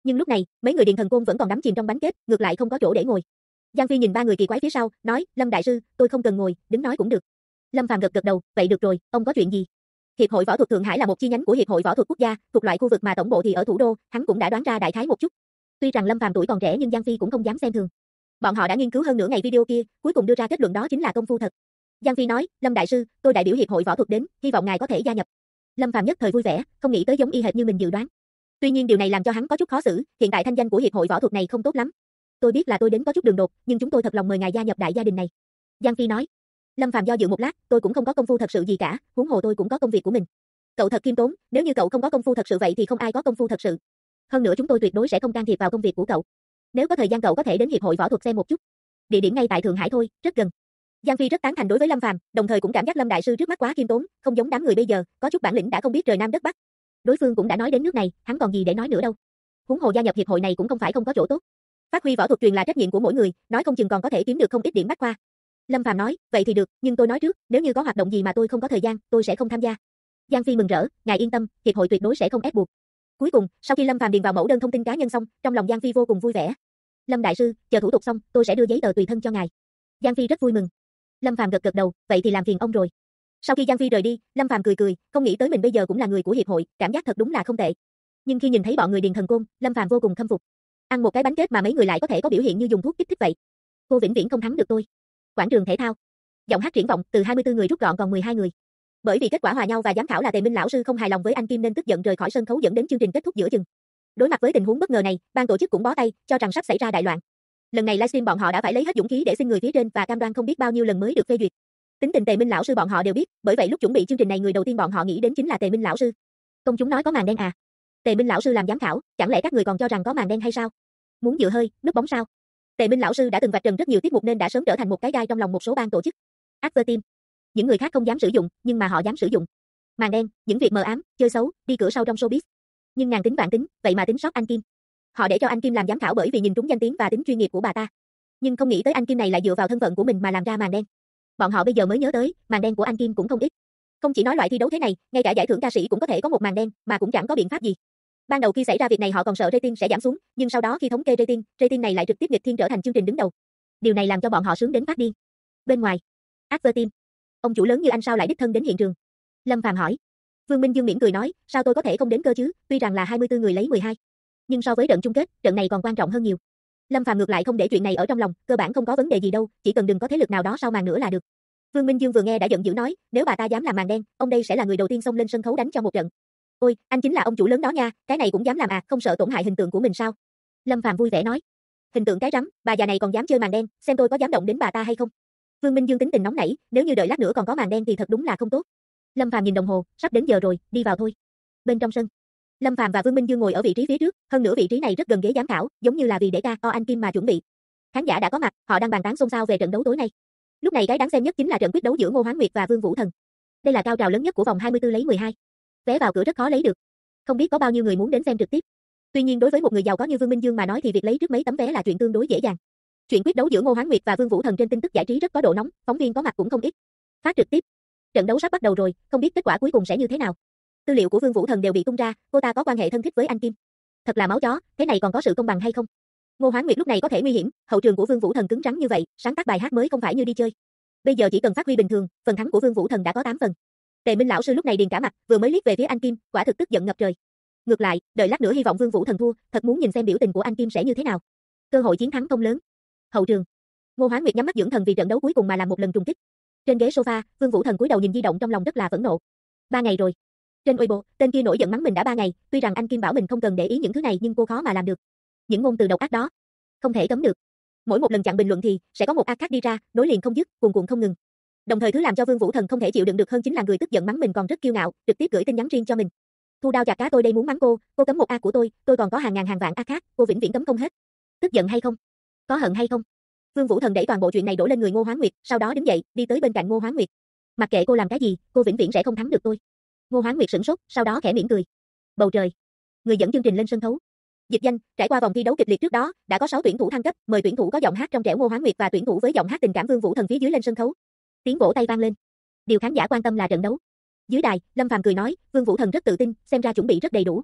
Nhưng lúc này, mấy người Điền Thần Côn vẫn còn đắm chìm trong bánh kết, ngược lại không có chỗ để ngồi. Giang Phi nhìn ba người kỳ quái phía sau, nói, Lâm đại sư, tôi không cần ngồi, đứng nói cũng được. Lâm Phàm gật gật đầu, vậy được rồi, ông có chuyện gì? Hiệp hội Võ thuật Thượng Hải là một chi nhánh của Hiệp hội Võ thuật Quốc gia, thuộc loại khu vực mà tổng bộ thì ở thủ đô, hắn cũng đã đoán ra đại khái một chút. Tuy rằng Lâm Phàm tuổi còn trẻ nhưng Giang Phi cũng không dám xem thường. Bọn họ đã nghiên cứu hơn nửa ngày video kia, cuối cùng đưa ra kết luận đó chính là công phu thật. Giang Phi nói, Lâm đại sư, tôi đại biểu Hiệp hội Võ thuật đến, hy vọng ngài có thể gia nhập. Lâm Phàm nhất thời vui vẻ, không nghĩ tới giống y hệt như mình dự đoán. Tuy nhiên điều này làm cho hắn có chút khó xử, hiện tại thanh danh của Hiệp hội Võ thuật này không tốt lắm. Tôi biết là tôi đến có chút đường đột, nhưng chúng tôi thật lòng mời ngài gia nhập đại gia đình này. Giang Phi nói. Lâm Phàm do dự một lát, tôi cũng không có công phu thật sự gì cả, huống hồ tôi cũng có công việc của mình. Cậu thật khiêm tốn, nếu như cậu không có công phu thật sự vậy thì không ai có công phu thật sự. Hơn nữa chúng tôi tuyệt đối sẽ không can thiệp vào công việc của cậu. Nếu có thời gian cậu có thể đến Hiệp hội Võ thuật xem một chút. Địa điểm ngay tại Thượng Hải thôi, rất gần. Giang Phi rất tán thành đối với Lâm Phàm, đồng thời cũng cảm giác Lâm đại sư trước mắt quá khiêm tốn, không giống đám người bây giờ, có chút bản lĩnh đã không biết trời nam đất bắc. Đối phương cũng đã nói đến nước này, hắn còn gì để nói nữa đâu. Huống hồ gia nhập hiệp hội này cũng không phải không có chỗ tốt. Phát huy võ thuật truyền là trách nhiệm của mỗi người, nói không chừng còn có thể kiếm được không ít điểm bách khoa. Lâm Phàm nói, vậy thì được, nhưng tôi nói trước, nếu như có hoạt động gì mà tôi không có thời gian, tôi sẽ không tham gia. Giang Phi mừng rỡ, ngài yên tâm, hiệp hội tuyệt đối sẽ không ép buộc. Cuối cùng, sau khi Lâm Phàm điền vào mẫu đơn thông tin cá nhân xong, trong lòng Giang Phi vô cùng vui vẻ. Lâm đại sư, chờ thủ tục xong, tôi sẽ đưa giấy tờ tùy thân cho ngài. Giang Phi rất vui mừng. Lâm Phàm gật gật đầu, vậy thì làm phiền ông rồi. Sau khi Giang Phi rời đi, Lâm Phàm cười cười, không nghĩ tới mình bây giờ cũng là người của hiệp hội, cảm giác thật đúng là không tệ. Nhưng khi nhìn thấy bọn người Điền Thần Côn, Lâm Phàm vô cùng khâm phục. Ăn một cái bánh kết mà mấy người lại có thể có biểu hiện như dùng thuốc kích thích vậy. Cô vĩnh viễn không thắng được tôi. Quảng trường thể thao. Giọng hát triển vọng, từ 24 người rút gọn còn 12 người. Bởi vì kết quả hòa nhau và giám khảo là Tề Minh lão sư không hài lòng với anh Kim nên tức giận rời khỏi sân khấu dẫn đến chương trình kết thúc giữa chừng. Đối mặt với tình huống bất ngờ này, ban tổ chức cũng bó tay, cho rằng sắp xảy ra đại loạn. Lần này livestream bọn họ đã phải lấy hết dũng khí để xin người phía trên và cam đoan không biết bao nhiêu lần mới được phê duyệt. Tính tình Tề Minh lão sư bọn họ đều biết, bởi vậy lúc chuẩn bị chương trình này người đầu tiên bọn họ nghĩ đến chính là Tề Minh lão sư. Công chúng nói có màn đen à? Tề Minh lão sư làm giám khảo, chẳng lẽ các người còn cho rằng có màn đen hay sao? Muốn dựa hơi, núp bóng sao? Tề Minh lão sư đã từng vạch trần rất nhiều tiết mục nên đã sớm trở thành một cái gai trong lòng một số ban tổ chức. Adverteam. Những người khác không dám sử dụng, nhưng mà họ dám sử dụng. Màn đen, những việc mờ ám, chơi xấu, đi cửa sau trong showbiz. Nhưng ngàn tính vạn tính, vậy mà tính sót anh Kim. Họ để cho anh Kim làm giám khảo bởi vì nhìn trúng danh tiếng và tính chuyên nghiệp của bà ta. Nhưng không nghĩ tới anh Kim này lại dựa vào thân phận của mình mà làm ra màn đen. Bọn họ bây giờ mới nhớ tới, màn đen của anh Kim cũng không ít. Không chỉ nói loại thi đấu thế này, ngay cả giải thưởng ca sĩ cũng có thể có một màn đen, mà cũng chẳng có biện pháp gì. Ban đầu khi xảy ra việc này họ còn sợ rating sẽ giảm xuống, nhưng sau đó khi thống kê rating này lại trực tiếp nghịch thiên trở thành chương trình đứng đầu. Điều này làm cho bọn họ sướng đến phát điên. Bên ngoài, Adverteam. Ông chủ lớn như anh sao lại đích thân đến hiện trường? Lâm Phàm hỏi. Vương Minh Dương mỉm cười nói, sao tôi có thể không đến cơ chứ, tuy rằng là 24 người lấy 12. Nhưng so với trận chung kết, trận này còn quan trọng hơn nhiều. Lâm Phàm ngược lại không để chuyện này ở trong lòng, cơ bản không có vấn đề gì đâu, chỉ cần đừng có thế lực nào đó sau màn nữa là được. Vương Minh Dương vừa nghe đã giận dữ nói, nếu bà ta dám làm màn đen, ông đây sẽ là người đầu tiên xông lên sân khấu đánh cho một trận. Ôi, anh chính là ông chủ lớn đó nha, cái này cũng dám làm à, không sợ tổn hại hình tượng của mình sao? Lâm Phàm vui vẻ nói. Hình tượng cái rắm, bà già này còn dám chơi màn đen, xem tôi có dám động đến bà ta hay không? Vương Minh Dương tính tình nóng nảy, nếu như đợi lát nữa còn có màn đen thì thật đúng là không tốt. Lâm Phàm nhìn đồng hồ, sắp đến giờ rồi, đi vào thôi. Bên trong sân, Lâm Phàm và Vương Minh Dương ngồi ở vị trí phía trước, hơn nữa vị trí này rất gần ghế giám khảo, giống như là vì để KO anh Kim mà chuẩn bị. Khán giả đã có mặt, họ đang bàn tán xôn xao về trận đấu tối nay. Lúc này cái đáng xem nhất chính là trận quyết đấu giữa Ngô Hoán Nguyệt và Vương Vũ Thần. Đây là cao trào lớn nhất của vòng 24 lấy 12. Vé vào cửa rất khó lấy được. Không biết có bao nhiêu người muốn đến xem trực tiếp. Tuy nhiên đối với một người giàu có như Vương Minh Dương mà nói thì việc lấy trước mấy tấm vé là chuyện tương đối dễ dàng. Chuyện quyết đấu giữa Ngô Hoán Nguyệt và Vương Vũ Thần trên tin tức giải trí rất có độ nóng, phóng viên có mặt cũng không ít. Phát trực tiếp. Trận đấu sắp bắt đầu rồi, không biết kết quả cuối cùng sẽ như thế nào. Tư liệu của Vương Vũ Thần đều bị tung ra, cô ta có quan hệ thân thích với anh Kim. Thật là máu chó, thế này còn có sự công bằng hay không? Ngô Hoán Nguyệt lúc này có thể nguy hiểm, hậu trường của Vương Vũ Thần cứng rắn như vậy, sáng tác bài hát mới không phải như đi chơi. Bây giờ chỉ cần phát huy bình thường, phần thắng của Vương Vũ Thần đã có 8 phần. Tề Minh lão sư lúc này điền cả mặt, vừa mới liếc về phía anh Kim, quả thực tức giận ngập trời. Ngược lại, đợi lát nữa hy vọng Vương Vũ Thần thua, thật muốn nhìn xem biểu tình của anh Kim sẽ như thế nào. Cơ hội chiến thắng không lớn. Hậu trường, Ngô Hoán Nguyệt nhắm mắt dưỡng thần vì trận đấu cuối cùng mà làm một lần trùng kích. Trên ghế sofa, Vương Vũ Thần cúi đầu nhìn di động trong lòng rất là phẫn nộ. 3 ngày rồi. Trên Weibo, tên kia nổi giận mắng mình đã 3 ngày, tuy rằng anh Kim bảo mình không cần để ý những thứ này nhưng cô khó mà làm được. Những ngôn từ độc ác đó, không thể cấm được. Mỗi một lần chặn bình luận thì sẽ có một ác khác đi ra, nối liền không dứt, cuồn cuộn không ngừng. Đồng thời thứ làm cho Vương Vũ Thần không thể chịu đựng được hơn chính là người tức giận mắng mình còn rất kiêu ngạo, trực tiếp gửi tin nhắn riêng cho mình. Thu Đao chặt cá tôi đây muốn mắng cô cấm một ác của tôi còn có hàng ngàn hàng vạn ác khác, cô vĩnh viễn cấm không hết. Tức giận hay không? Có hận hay không? Vương Vũ Thần đẩy toàn bộ chuyện này đổ lên người Ngô Hoán Nguyệt, sau đó đứng dậy, đi tới bên cạnh Ngô Hoán Nguyệt. Mặc kệ cô làm cái gì, cô vĩnh viễn sẽ không thắng được tôi. Ngô Hoán Nguyệt sửng sốt, sau đó khẽ mỉm cười. Bầu trời, người dẫn chương trình lên sân khấu. Dịch danh, trải qua vòng thi đấu kịch liệt trước đó, đã có 6 tuyển thủ thăng cấp, mời tuyển thủ có giọng hát trong trẻo Ngô Hoán Nguyệt và tuyển thủ với giọng hát tình cảm Vương Vũ Thần phía dưới lên sân khấu. Tiếng vỗ tay vang lên. Điều khán giả quan tâm là trận đấu. Dưới đài, Lâm Phàm cười nói, Vương Vũ Thần rất tự tin, xem ra chuẩn bị rất đầy đủ.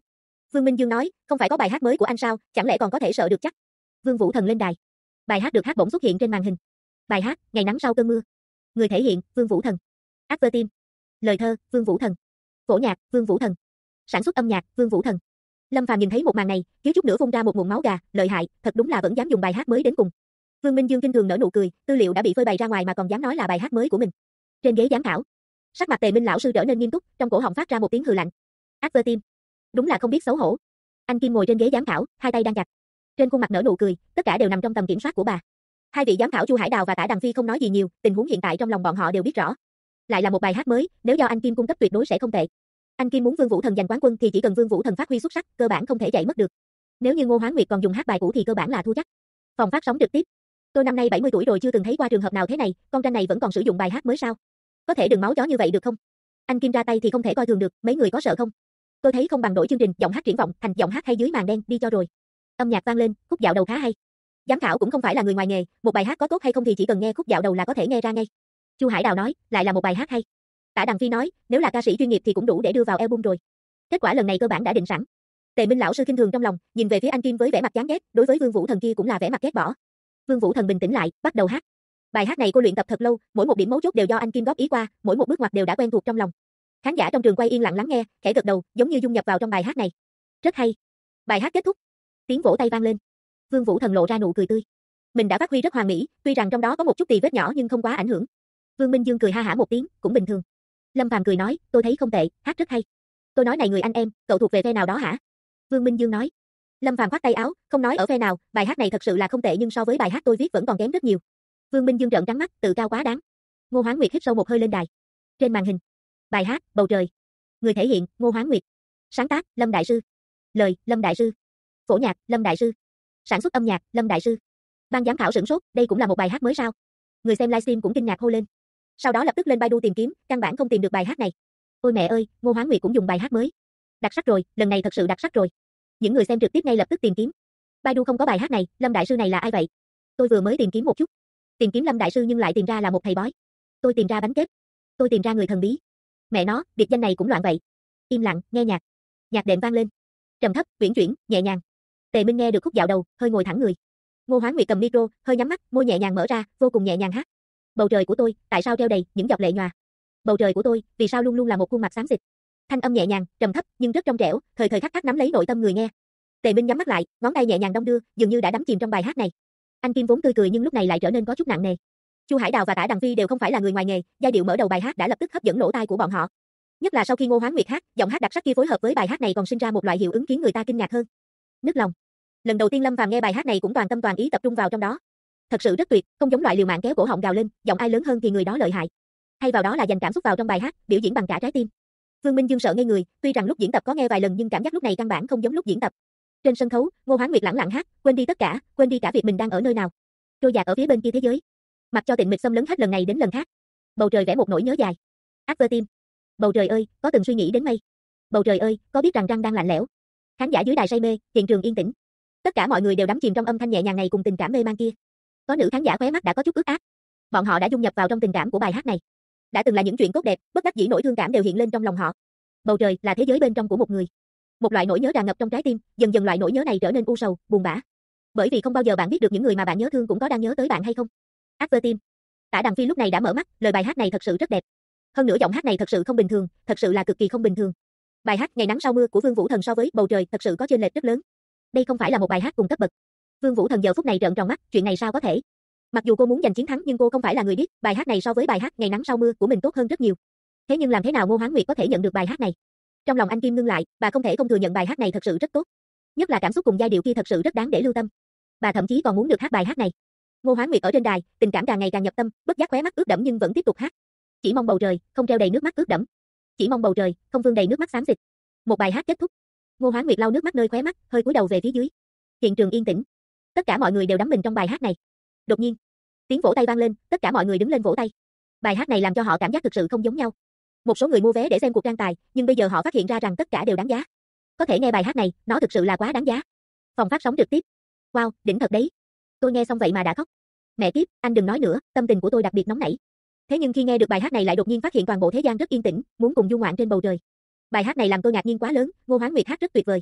Vương Minh Dương nói, không phải có bài hát mới của anh sao, chẳng lẽ còn có thể sợ được chắc. Vương Vũ Thần lên đài. Bài hát được hát bỗng xuất hiện trên màn hình. Bài hát, Ngày nắng sau cơn mưa. Người thể hiện, Vương Vũ Thần. Actor team. Lời thơ, Vương Vũ Thần. Phổ nhạc, Vương Vũ Thần. Sản xuất âm nhạc, Vương Vũ Thần. Lâm Phàm nhìn thấy một màn này, thiếu chút nữa phun ra một nguồn máu gà, lợi hại, thật đúng là vẫn dám dùng bài hát mới đến cùng. Vương Minh Dương kinh thường nở nụ cười, tư liệu đã bị phơi bày ra ngoài mà còn dám nói là bài hát mới của mình. Trên ghế giám khảo, sắc mặt Tề Minh lão sư trở nên nghiêm túc, trong cổ họng phát ra một tiếng hừ lạnh. Actor team. Đúng là không biết xấu hổ. Anh Kim ngồi trên ghế giám khảo, hai tay đang chặt. Trên khuôn mặt nở nụ cười, tất cả đều nằm trong tầm kiểm soát của bà. Hai vị giám khảo Chu Hải Đào và Tả Đằng Phi không nói gì nhiều, tình huống hiện tại trong lòng bọn họ đều biết rõ. Lại là một bài hát mới, nếu do anh Kim cung cấp tuyệt đối sẽ không tệ. Anh Kim muốn Vương Vũ Thần giành quán quân thì chỉ cần Vương Vũ Thần phát huy xuất sắc, cơ bản không thể chạy mất được. Nếu như Ngô Hoán Nguyệt còn dùng hát bài cũ thì cơ bản là thua chắc. Phòng phát sóng trực tiếp. Tôi năm nay 70 tuổi rồi chưa từng thấy qua trường hợp nào thế này, con tranh này vẫn còn sử dụng bài hát mới sao? Có thể đừng máu chó như vậy được không? Anh Kim ra tay thì không thể coi thường được, mấy người có sợ không? Tôi thấy không bằng đổi chương trình, giọng hát triển vọng thành giọng hát hay dưới màn đen đi cho rồi. Âm nhạc vang lên, khúc dạo đầu khá hay. Giám khảo cũng không phải là người ngoài nghề, một bài hát có tốt hay không thì chỉ cần nghe khúc dạo đầu là có thể nghe ra ngay. Chu Hải Đào nói, lại là một bài hát hay. Tả Đằng Phi nói, nếu là ca sĩ chuyên nghiệp thì cũng đủ để đưa vào album rồi. Kết quả lần này cơ bản đã định sẵn. Tề Minh lão sư khinh thường trong lòng, nhìn về phía anh Kim với vẻ mặt chán ghét, đối với Vương Vũ Thần kia cũng là vẻ mặt ghét bỏ. Vương Vũ Thần bình tĩnh lại, bắt đầu hát. Bài hát này cô luyện tập thật lâu, mỗi một điểm mấu chốt đều do anh Kim góp ý qua, mỗi một bước ngoặt đều đã quen thuộc trong lòng. Khán giả trong trường quay yên lặng lắng nghe, khẽ gật đầu, giống như dung nhập vào trong bài hát này. Rất hay. Bài hát kết thúc, tiếng vỗ tay vang lên. Vương Vũ Thần lộ ra nụ cười tươi. Mình đã phát huy rất hoàn mỹ, tuy rằng trong đó có một chút tì vết nhỏ nhưng không quá ảnh hưởng. Vương Minh Dương cười ha hả một tiếng, cũng bình thường. Lâm Phàm cười nói, tôi thấy không tệ, hát rất hay. Tôi nói này người anh em, cậu thuộc về phe nào đó hả? Vương Minh Dương nói. Lâm Phàm khoát tay áo, không nói ở phe nào, bài hát này thật sự là không tệ nhưng so với bài hát tôi viết vẫn còn kém rất nhiều. Vương Minh Dương trợn trắng mắt, tự cao quá đáng. Ngô Hoán Nguyệt hít sâu một hơi lên đài. Trên màn hình, bài hát, Bầu trời. Người thể hiện, Ngô Hoán Nguyệt. Sáng tác, Lâm Đại Sư. Lời, Lâm Đại Sư. Phổ nhạc, Lâm Đại Sư. Sản xuất âm nhạc, Lâm Đại Sư. Ban giám khảo sửng sốt, đây cũng là một bài hát mới sao? Người xem livestream cũng kinh ngạc hô lên. Sau đó lập tức lên Baidu tìm kiếm, căn bản không tìm được bài hát này. Ôi mẹ ơi, Ngô Hoán Nguyệt cũng dùng bài hát mới. Đặc sắc rồi, lần này thật sự đặc sắc rồi. Những người xem trực tiếp ngay lập tức tìm kiếm. Baidu không có bài hát này, Lâm Đại Sư này là ai vậy? Tôi vừa mới tìm kiếm một chút. Tìm kiếm Lâm Đại Sư nhưng lại tìm ra là một thầy bói. Tôi tìm ra bánh kết. Tôi tìm ra người thần bí. Mẹ nó, biệt danh này cũng loạn vậy. Im lặng, nghe nhạc. Nhạc đệm vang lên. Trầm thấp, uyển chuyển, nhẹ nhàng. Tề Minh nghe được khúc dạo đầu, hơi ngồi thẳng người. Ngô Hoán Nguyệt cầm micro, hơi nhắm mắt, môi nhẹ nhàng mở ra, vô cùng nhẹ nhàng hát. Bầu trời của tôi, tại sao treo đầy những giọt lệ nhòa? Bầu trời của tôi, vì sao luôn luôn là một khuôn mặt xám xịt? Thanh âm nhẹ nhàng, trầm thấp, nhưng rất trong trẻo, thời thời khắc khắc nắm lấy nội tâm người nghe. Tề Minh nhắm mắt lại, ngón tay nhẹ nhàng đong đưa, dường như đã đắm chìm trong bài hát này. Anh Kim vốn tươi cười nhưng lúc này lại trở nên có chút nặng nề. Chu Hải Đào và Tả Đằng Phi đều không phải là người ngoài nghề, giai điệu mở đầu bài hát đã lập tức hấp dẫn lỗ tai của bọn họ. Nhất là sau khi Ngô Hoán Nguyệt hát, giọng hát đặc sắc kia phối hợp với bài hát này còn sinh ra một loại hiệu ứng khiến người ta kinh ngạc hơn. Nức lòng. Lần đầu tiên Lâm Phàm nghe bài hát này cũng toàn tâm toàn ý tập trung vào trong đó. Thật sự rất tuyệt, không giống loại liều mạng kéo cổ họng gào lên, giọng ai lớn hơn thì người đó lợi hại. Thay vào đó là dành cảm xúc vào trong bài hát, biểu diễn bằng cả trái tim. Vương Minh Dương sợ ngây người, tuy rằng lúc diễn tập có nghe vài lần nhưng cảm giác lúc này căn bản không giống lúc diễn tập. Trên sân khấu, Ngô Hoán Nguyệt lẳng lặng hát, quên đi tất cả, quên đi cả việc mình đang ở nơi nào. Trôi dạt ở phía bên kia thế giới. Mặc cho Tịnh Mịch xâm lấn hết lần này đến lần khác. Bầu trời vẽ một nỗi nhớ dài. Actor team. Bầu trời ơi, có từng suy nghĩ đến mây. Bầu trời ơi, có biết rằng răng đang lạnh lẽo. Khán giả dưới đài say mê, hiện trường yên tĩnh. Tất cả mọi người đều đắm chìm trong âm thanh nhẹ nhàng này cùng tình cảm mê man kia. Có nữ khán giả khóe mắt đã có chút ướt át. Bọn họ đã dung nhập vào trong tình cảm của bài hát này. Đã từng là những chuyện tốt đẹp, bất đắc dĩ nỗi thương cảm đều hiện lên trong lòng họ. Bầu trời là thế giới bên trong của một người. Một loại nỗi nhớ tràn ngập trong trái tim, dần dần loại nỗi nhớ này trở nên u sầu, buồn bã. Bởi vì không bao giờ bạn biết được những người mà bạn nhớ thương cũng có đang nhớ tới bạn hay không. Actor team. Tả Đằng Phi lúc này đã mở mắt, lời bài hát này thật sự rất đẹp. Hơn nữa giọng hát này thật sự không bình thường, thật sự là cực kỳ không bình thường. Bài hát Ngày nắng sau mưa của Vương Vũ Thần so với Bầu trời thật sự có chênh lệch rất lớn. Đây không phải là một bài hát cùng cấp bậc. Vương Vũ Thần giờ phút này trợn tròn mắt, chuyện này sao có thể? Mặc dù cô muốn giành chiến thắng nhưng cô không phải là người biết, bài hát này so với bài hát Ngày nắng sau mưa của mình tốt hơn rất nhiều. Thế nhưng làm thế nào Ngô Hoán Nguyệt có thể nhận được bài hát này? Trong lòng anh Kim ngưng lại, bà không thể không thừa nhận bài hát này thật sự rất tốt. Nhất là cảm xúc cùng giai điệu kia thật sự rất đáng để lưu tâm. Bà thậm chí còn muốn được hát bài hát này. Ngô Hoán Nguyệt ở trên đài, tình cảm càng ngày càng nhập tâm, bất giác khóe mắt ướt đẫm nhưng vẫn tiếp tục hát. Chỉ mong bầu trời không treo đầy nước mắt ướt đẫm. Chỉ mong bầu trời không vương đầy nước mắt xám xịt. Một bài hát kết thúc. Ngô Hoán Nguyệt lau nước mắt nơi khóe mắt, hơi cúi đầu về phía dưới. Hiện trường yên tĩnh. Tất cả mọi người đều đắm mình trong bài hát này. Đột nhiên, tiếng vỗ tay vang lên, tất cả mọi người đứng lên vỗ tay. Bài hát này làm cho họ cảm giác thực sự không giống nhau. Một số người mua vé để xem cuộc tranh tài, nhưng bây giờ họ phát hiện ra rằng tất cả đều đáng giá. Có thể nghe bài hát này, nó thực sự là quá đáng giá. Phòng phát sóng trực tiếp. Wow, đỉnh thật đấy. Tôi nghe xong vậy mà đã khóc. Mẹ kiếp, anh đừng nói nữa, tâm tình của tôi đặc biệt nóng nảy. Thế nhưng khi nghe được bài hát này lại đột nhiên phát hiện toàn bộ thế gian rất yên tĩnh, muốn cùng du ngoạn trên bầu trời. Bài hát này làm tôi ngạc nhiên quá lớn, Ngô Hoán Nguyệt hát rất tuyệt vời.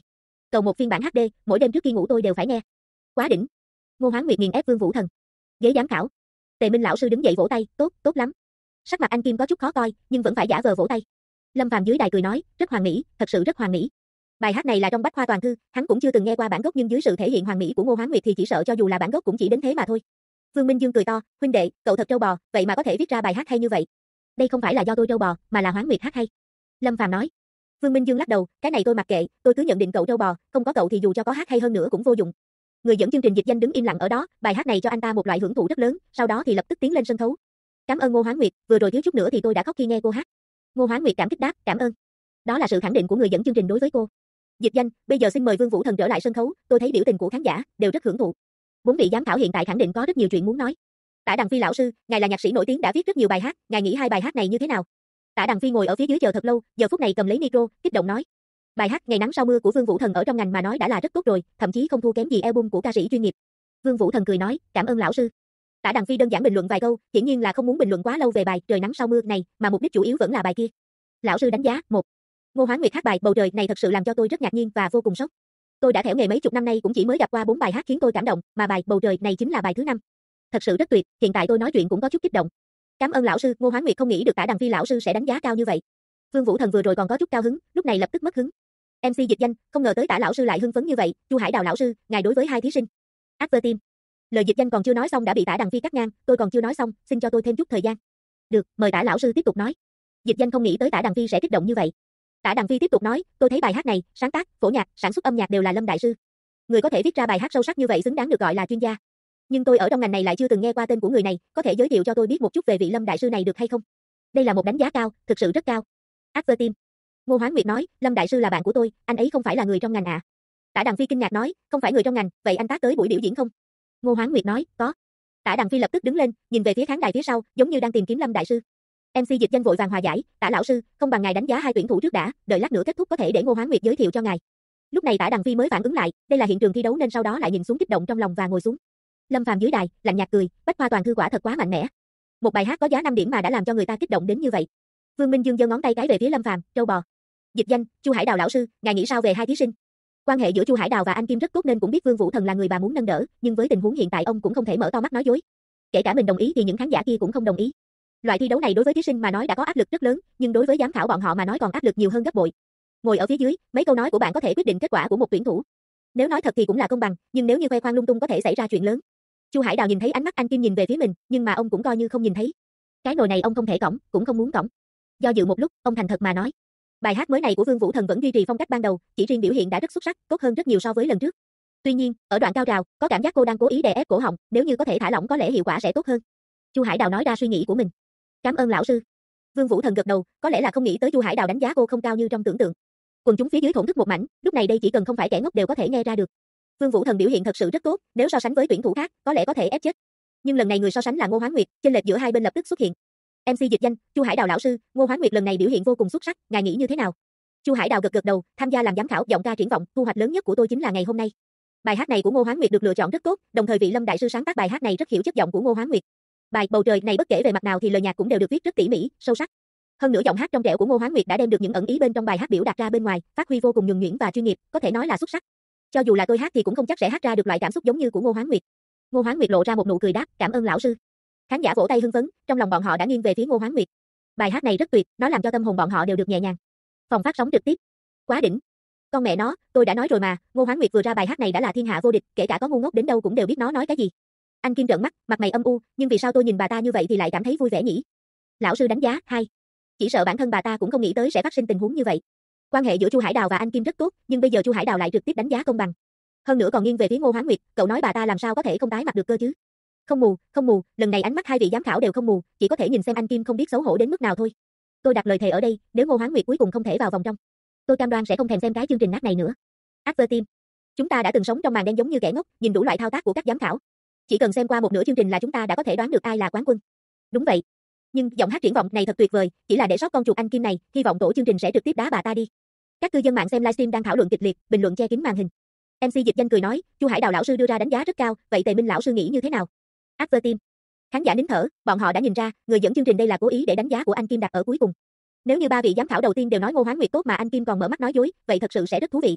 Cầu một phiên bản HD, mỗi đêm trước khi ngủ tôi đều phải nghe. Quá đỉnh. Ngô Hoán Nguyệt nghiền ép Vương Vũ Thần. Ghế giám khảo. Tề Minh lão sư đứng dậy vỗ tay, tốt, tốt lắm. Sắc mặt anh Kim có chút khó coi, nhưng vẫn phải giả vờ vỗ tay. Lâm Phàm dưới đài cười nói, rất hoàn mỹ, thật sự rất hoàn mỹ. Bài hát này là trong Bách Khoa Toàn Thư, hắn cũng chưa từng nghe qua bản gốc nhưng dưới sự thể hiện hoàn mỹ của Ngô Hoán Nguyệt thì chỉ sợ cho dù là bản gốc cũng chỉ đến thế mà thôi. Vương Minh Dương cười to, huynh đệ, cậu thật trâu bò, vậy mà có thể viết ra bài hát hay như vậy. Đây không phải là do tôi trâu bò, mà là Hoán Nguyệt hát hay. Lâm Phàm nói. Vương Minh Dương lắc đầu, cái này tôi mặc kệ, tôi cứ nhận định cậu trâu bò, không có cậu thì dù cho có hát hay hơn nữa cũng vô dụng. Người dẫn chương trình Dịch Danh đứng im lặng ở đó, bài hát này cho anh ta một loại hưởng thụ rất lớn, sau đó thì lập tức tiến lên sân khấu. Cảm ơn Ngô Hoán Nguyệt, vừa rồi thiếu chút nữa thì tôi đã khóc khi nghe cô hát. Ngô Hoán Nguyệt cảm kích đáp, cảm ơn. Đó là sự khẳng định của người dẫn chương trình đối với cô. Dịch Danh, bây giờ xin mời Vương Vũ Thần trở lại sân khấu, tôi thấy biểu tình của khán giả đều rất hưởng thụ. Bốn vị giám khảo hiện tại khẳng định có rất nhiều chuyện muốn nói. Tả Đằng Phi lão sư, ngài là nhạc sĩ nổi tiếng đã viết rất nhiều bài hát, ngài nghĩ hai bài hát này như thế nào? Tả Đằng Phi ngồi ở phía dưới chờ thật lâu, giờ phút này cầm lấy micro, kích động nói. Bài hát Ngày nắng sau mưa của Vương Vũ Thần ở trong ngành mà nói đã là rất tốt rồi, thậm chí không thua kém gì album của ca sĩ chuyên nghiệp. Vương Vũ Thần cười nói, cảm ơn lão sư. Tả Đằng Phi đơn giản bình luận vài câu, hiển nhiên là không muốn bình luận quá lâu về bài Trời nắng sau mưa này, mà mục đích chủ yếu vẫn là bài kia. Lão sư đánh giá, 1. Ngô Hoán Nguyệt hát bài Bầu trời này thật sự làm cho tôi rất ngạc nhiên và vô cùng sốc. Tôi đã theo nghề mấy chục năm nay cũng chỉ mới gặp qua 4 bài hát khiến tôi cảm động, mà bài Bầu trời này chính là bài thứ 5. Thật sự rất tuyệt, hiện tại tôi nói chuyện cũng có chút kích động. Cảm ơn lão sư, Ngô Hoán Nguyệt không nghĩ được Tả Đằng Phi lão sư sẽ đánh giá cao như vậy. Vương Vũ Thần vừa rồi còn có chút cao hứng, lúc này lập tức mất hứng. MC Dịch Danh, không ngờ tới Tả lão sư lại hưng phấn như vậy, Chu Hải Đào lão sư, ngài đối với hai thí sinh. Advertime. Lời Dịch Danh còn chưa nói xong đã bị Tả Đằng Phi cắt ngang, tôi còn chưa nói xong, xin cho tôi thêm chút thời gian. Được, mời Tả lão sư tiếp tục nói. Dịch Danh không nghĩ tới Tả Đằng Phi sẽ kích động như vậy. Tả Đằng Phi tiếp tục nói, tôi thấy bài hát này, sáng tác, phổ nhạc, sản xuất âm nhạc đều là Lâm đại sư. Người có thể viết ra bài hát sâu sắc như vậy xứng đáng được gọi là chuyên gia. Nhưng tôi ở trong ngành này lại chưa từng nghe qua tên của người này, có thể giới thiệu cho tôi biết một chút về vị Lâm đại sư này được hay không? Đây là một đánh giá cao, thực sự rất cao. Advertime. Ngô Hoán Nguyệt nói, Lâm đại sư là bạn của tôi, anh ấy không phải là người trong ngành à? Tả Đằng Phi kinh ngạc nói, không phải người trong ngành, vậy anh tác tới buổi biểu diễn không? Ngô Hoán Nguyệt nói, có. Tả Đằng Phi lập tức đứng lên, nhìn về phía khán đài phía sau, giống như đang tìm kiếm Lâm đại sư. MC Dịch Danh vội vàng hòa giải, Tả lão sư, không bằng ngài đánh giá hai tuyển thủ trước đã, đợi lát nữa kết thúc có thể để Ngô Hoán Nguyệt giới thiệu cho ngài. Lúc này Tả Đằng Phi mới phản ứng lại, đây là hiện trường thi đấu nên sau đó lại nhìn xuống kích động trong lòng và ngồi xuống. Lâm Phàm dưới đài, lạnh nhạt cười, Bách Khoa Toàn Thư quả thật quá mạnh mẽ. Một bài hát có giá 5 điểm mà đã làm cho người ta kích động đến như vậy. Vương Minh Dương giơ ngón tay cái về phía Lâm Phàm, trâu bò. Dịch Danh, Chu Hải Đào lão sư, ngài nghĩ sao về hai thí sinh? Quan hệ giữa Chu Hải Đào và anh Kim rất tốt nên cũng biết Vương Vũ Thần là người bà muốn nâng đỡ, nhưng với tình huống hiện tại ông cũng không thể mở to mắt nói dối. Kể cả mình đồng ý thì những khán giả kia cũng không đồng ý. Loại thi đấu này đối với thí sinh mà nói đã có áp lực rất lớn, nhưng đối với giám khảo bọn họ mà nói còn áp lực nhiều hơn gấp bội. Ngồi ở phía dưới, mấy câu nói của bạn có thể quyết định kết quả của một tuyển thủ. Nếu nói thật thì cũng là công bằng, nhưng nếu như khoe khoang lung tung có thể xảy ra chuyện lớn. Chu Hải Đào nhìn thấy ánh mắt anh Kim nhìn về phía mình, nhưng mà ông cũng coi như không nhìn thấy. Cái nồi này ông không thể cõng, cũng không muốn cõng. Do dự một lúc, ông thành thật mà nói. Bài hát mới này của Vương Vũ Thần vẫn duy trì phong cách ban đầu, chỉ riêng biểu hiện đã rất xuất sắc, tốt hơn rất nhiều so với lần trước. Tuy nhiên, ở đoạn cao trào, có cảm giác cô đang cố ý đè ép cổ họng, nếu như có thể thả lỏng có lẽ hiệu quả sẽ tốt hơn. Chu Hải Đào nói ra suy nghĩ của mình. Cảm ơn lão sư. Vương Vũ Thần gật đầu, có lẽ là không nghĩ tới Chu Hải Đào đánh giá cô không cao như trong tưởng tượng. Quần chúng phía dưới thổn thức một mảnh, lúc này đây chỉ cần không phải kẻ ngốc đều có thể nghe ra được. Vương Vũ Thần biểu hiện thật sự rất tốt, nếu so sánh với tuyển thủ khác, có lẽ có thể ép chết. Nhưng lần này người so sánh là Ngô Hoán Nguyệt, chênh lệch giữa hai bên lập tức xuất hiện. MC Dịch Danh, Chu Hải Đào lão sư, Ngô Hoán Nguyệt lần này biểu hiện vô cùng xuất sắc, ngài nghĩ như thế nào? Chu Hải Đào gật gật đầu, tham gia làm giám khảo, giọng ca triển vọng, thu hoạch lớn nhất của tôi chính là ngày hôm nay. Bài hát này của Ngô Hoán Nguyệt được lựa chọn rất tốt, đồng thời vị Lâm đại sư sáng tác bài hát này rất hiểu chất giọng của Ngô Hoán Nguyệt. Bài Bầu trời này bất kể về mặt nào thì lời nhạc cũng đều được viết rất tỉ mỉ, sâu sắc. Hơn nữa giọng hát trong trẻo của Ngô Hoán Nguyệt đã đem được những ẩn ý bên trong bài hát biểu đạt ra bên ngoài, phát huy vô cùng nhuần nhuyễn và chuyên nghiệp, có thể nói là xuất sắc. Cho dù là tôi hát thì cũng không chắc sẽ hát ra được loại cảm xúc giống như của Ngô Hoán Nguyệt. Ngô Hoán Nguyệt lộ ra một nụ cười đáp, cảm ơn lão sư. Khán giả vỗ tay hưng phấn, trong lòng bọn họ đã nghiêng về phía Ngô Hoán Nguyệt. Bài hát này rất tuyệt, nó làm cho tâm hồn bọn họ đều được nhẹ nhàng. Phòng phát sóng trực tiếp. Quá đỉnh. Con mẹ nó, tôi đã nói rồi mà, Ngô Hoán Nguyệt vừa ra bài hát này đã là thiên hạ vô địch, kể cả có ngu ngốc đến đâu cũng đều biết nó nói cái gì. Anh Kim trợn mắt, mặt mày âm u, nhưng vì sao tôi nhìn bà ta như vậy thì lại cảm thấy vui vẻ nhỉ? Lão sư đánh giá 2. Chỉ sợ bản thân bà ta cũng không nghĩ tới sẽ phát sinh tình huống như vậy. Quan hệ giữa Chu Hải Đào và anh Kim rất tốt, nhưng bây giờ Chu Hải Đào lại trực tiếp đánh giá công bằng. Hơn nữa còn nghiêng về phía Ngô Hoán Nguyệt, cậu nói bà ta làm sao có thể không tái mặt được cơ chứ? Không mù, lần này ánh mắt hai vị giám khảo đều không mù, chỉ có thể nhìn xem anh Kim không biết xấu hổ đến mức nào thôi. Tôi đặt lời thề ở đây, nếu Ngô Hoán Nguyệt cuối cùng không thể vào vòng trong, tôi cam đoan sẽ không thèm xem cái chương trình nát này nữa. Advertime. Chúng ta đã từng sống trong màn đen giống như kẻ ngốc, nhìn đủ loại thao tác của các giám khảo. Chỉ cần xem qua một nửa chương trình là chúng ta đã có thể đoán được ai là quán quân. Đúng vậy. Nhưng giọng hát triển vọng này thật tuyệt vời, chỉ là để sót con chuột anh Kim này, hy vọng tổ chương trình sẽ trực tiếp đá bà ta đi. Các cư dân mạng xem livestream đang thảo luận kịch liệt, bình luận che kín màn hình. MC Dịch Danh cười nói, Chu Hải Đào lão sư đưa ra đánh giá rất cao, vậy Tề Minh lão sư nghĩ như thế nào? Advertime. Khán giả nín thở, bọn họ đã nhìn ra, người dẫn chương trình đây là cố ý để đánh giá của anh Kim đặt ở cuối cùng. Nếu như ba vị giám khảo đầu tiên đều nói Ngô Hoán Nguyệt tốt mà anh Kim còn mở mắt nói dối, vậy thật sự sẽ rất thú vị.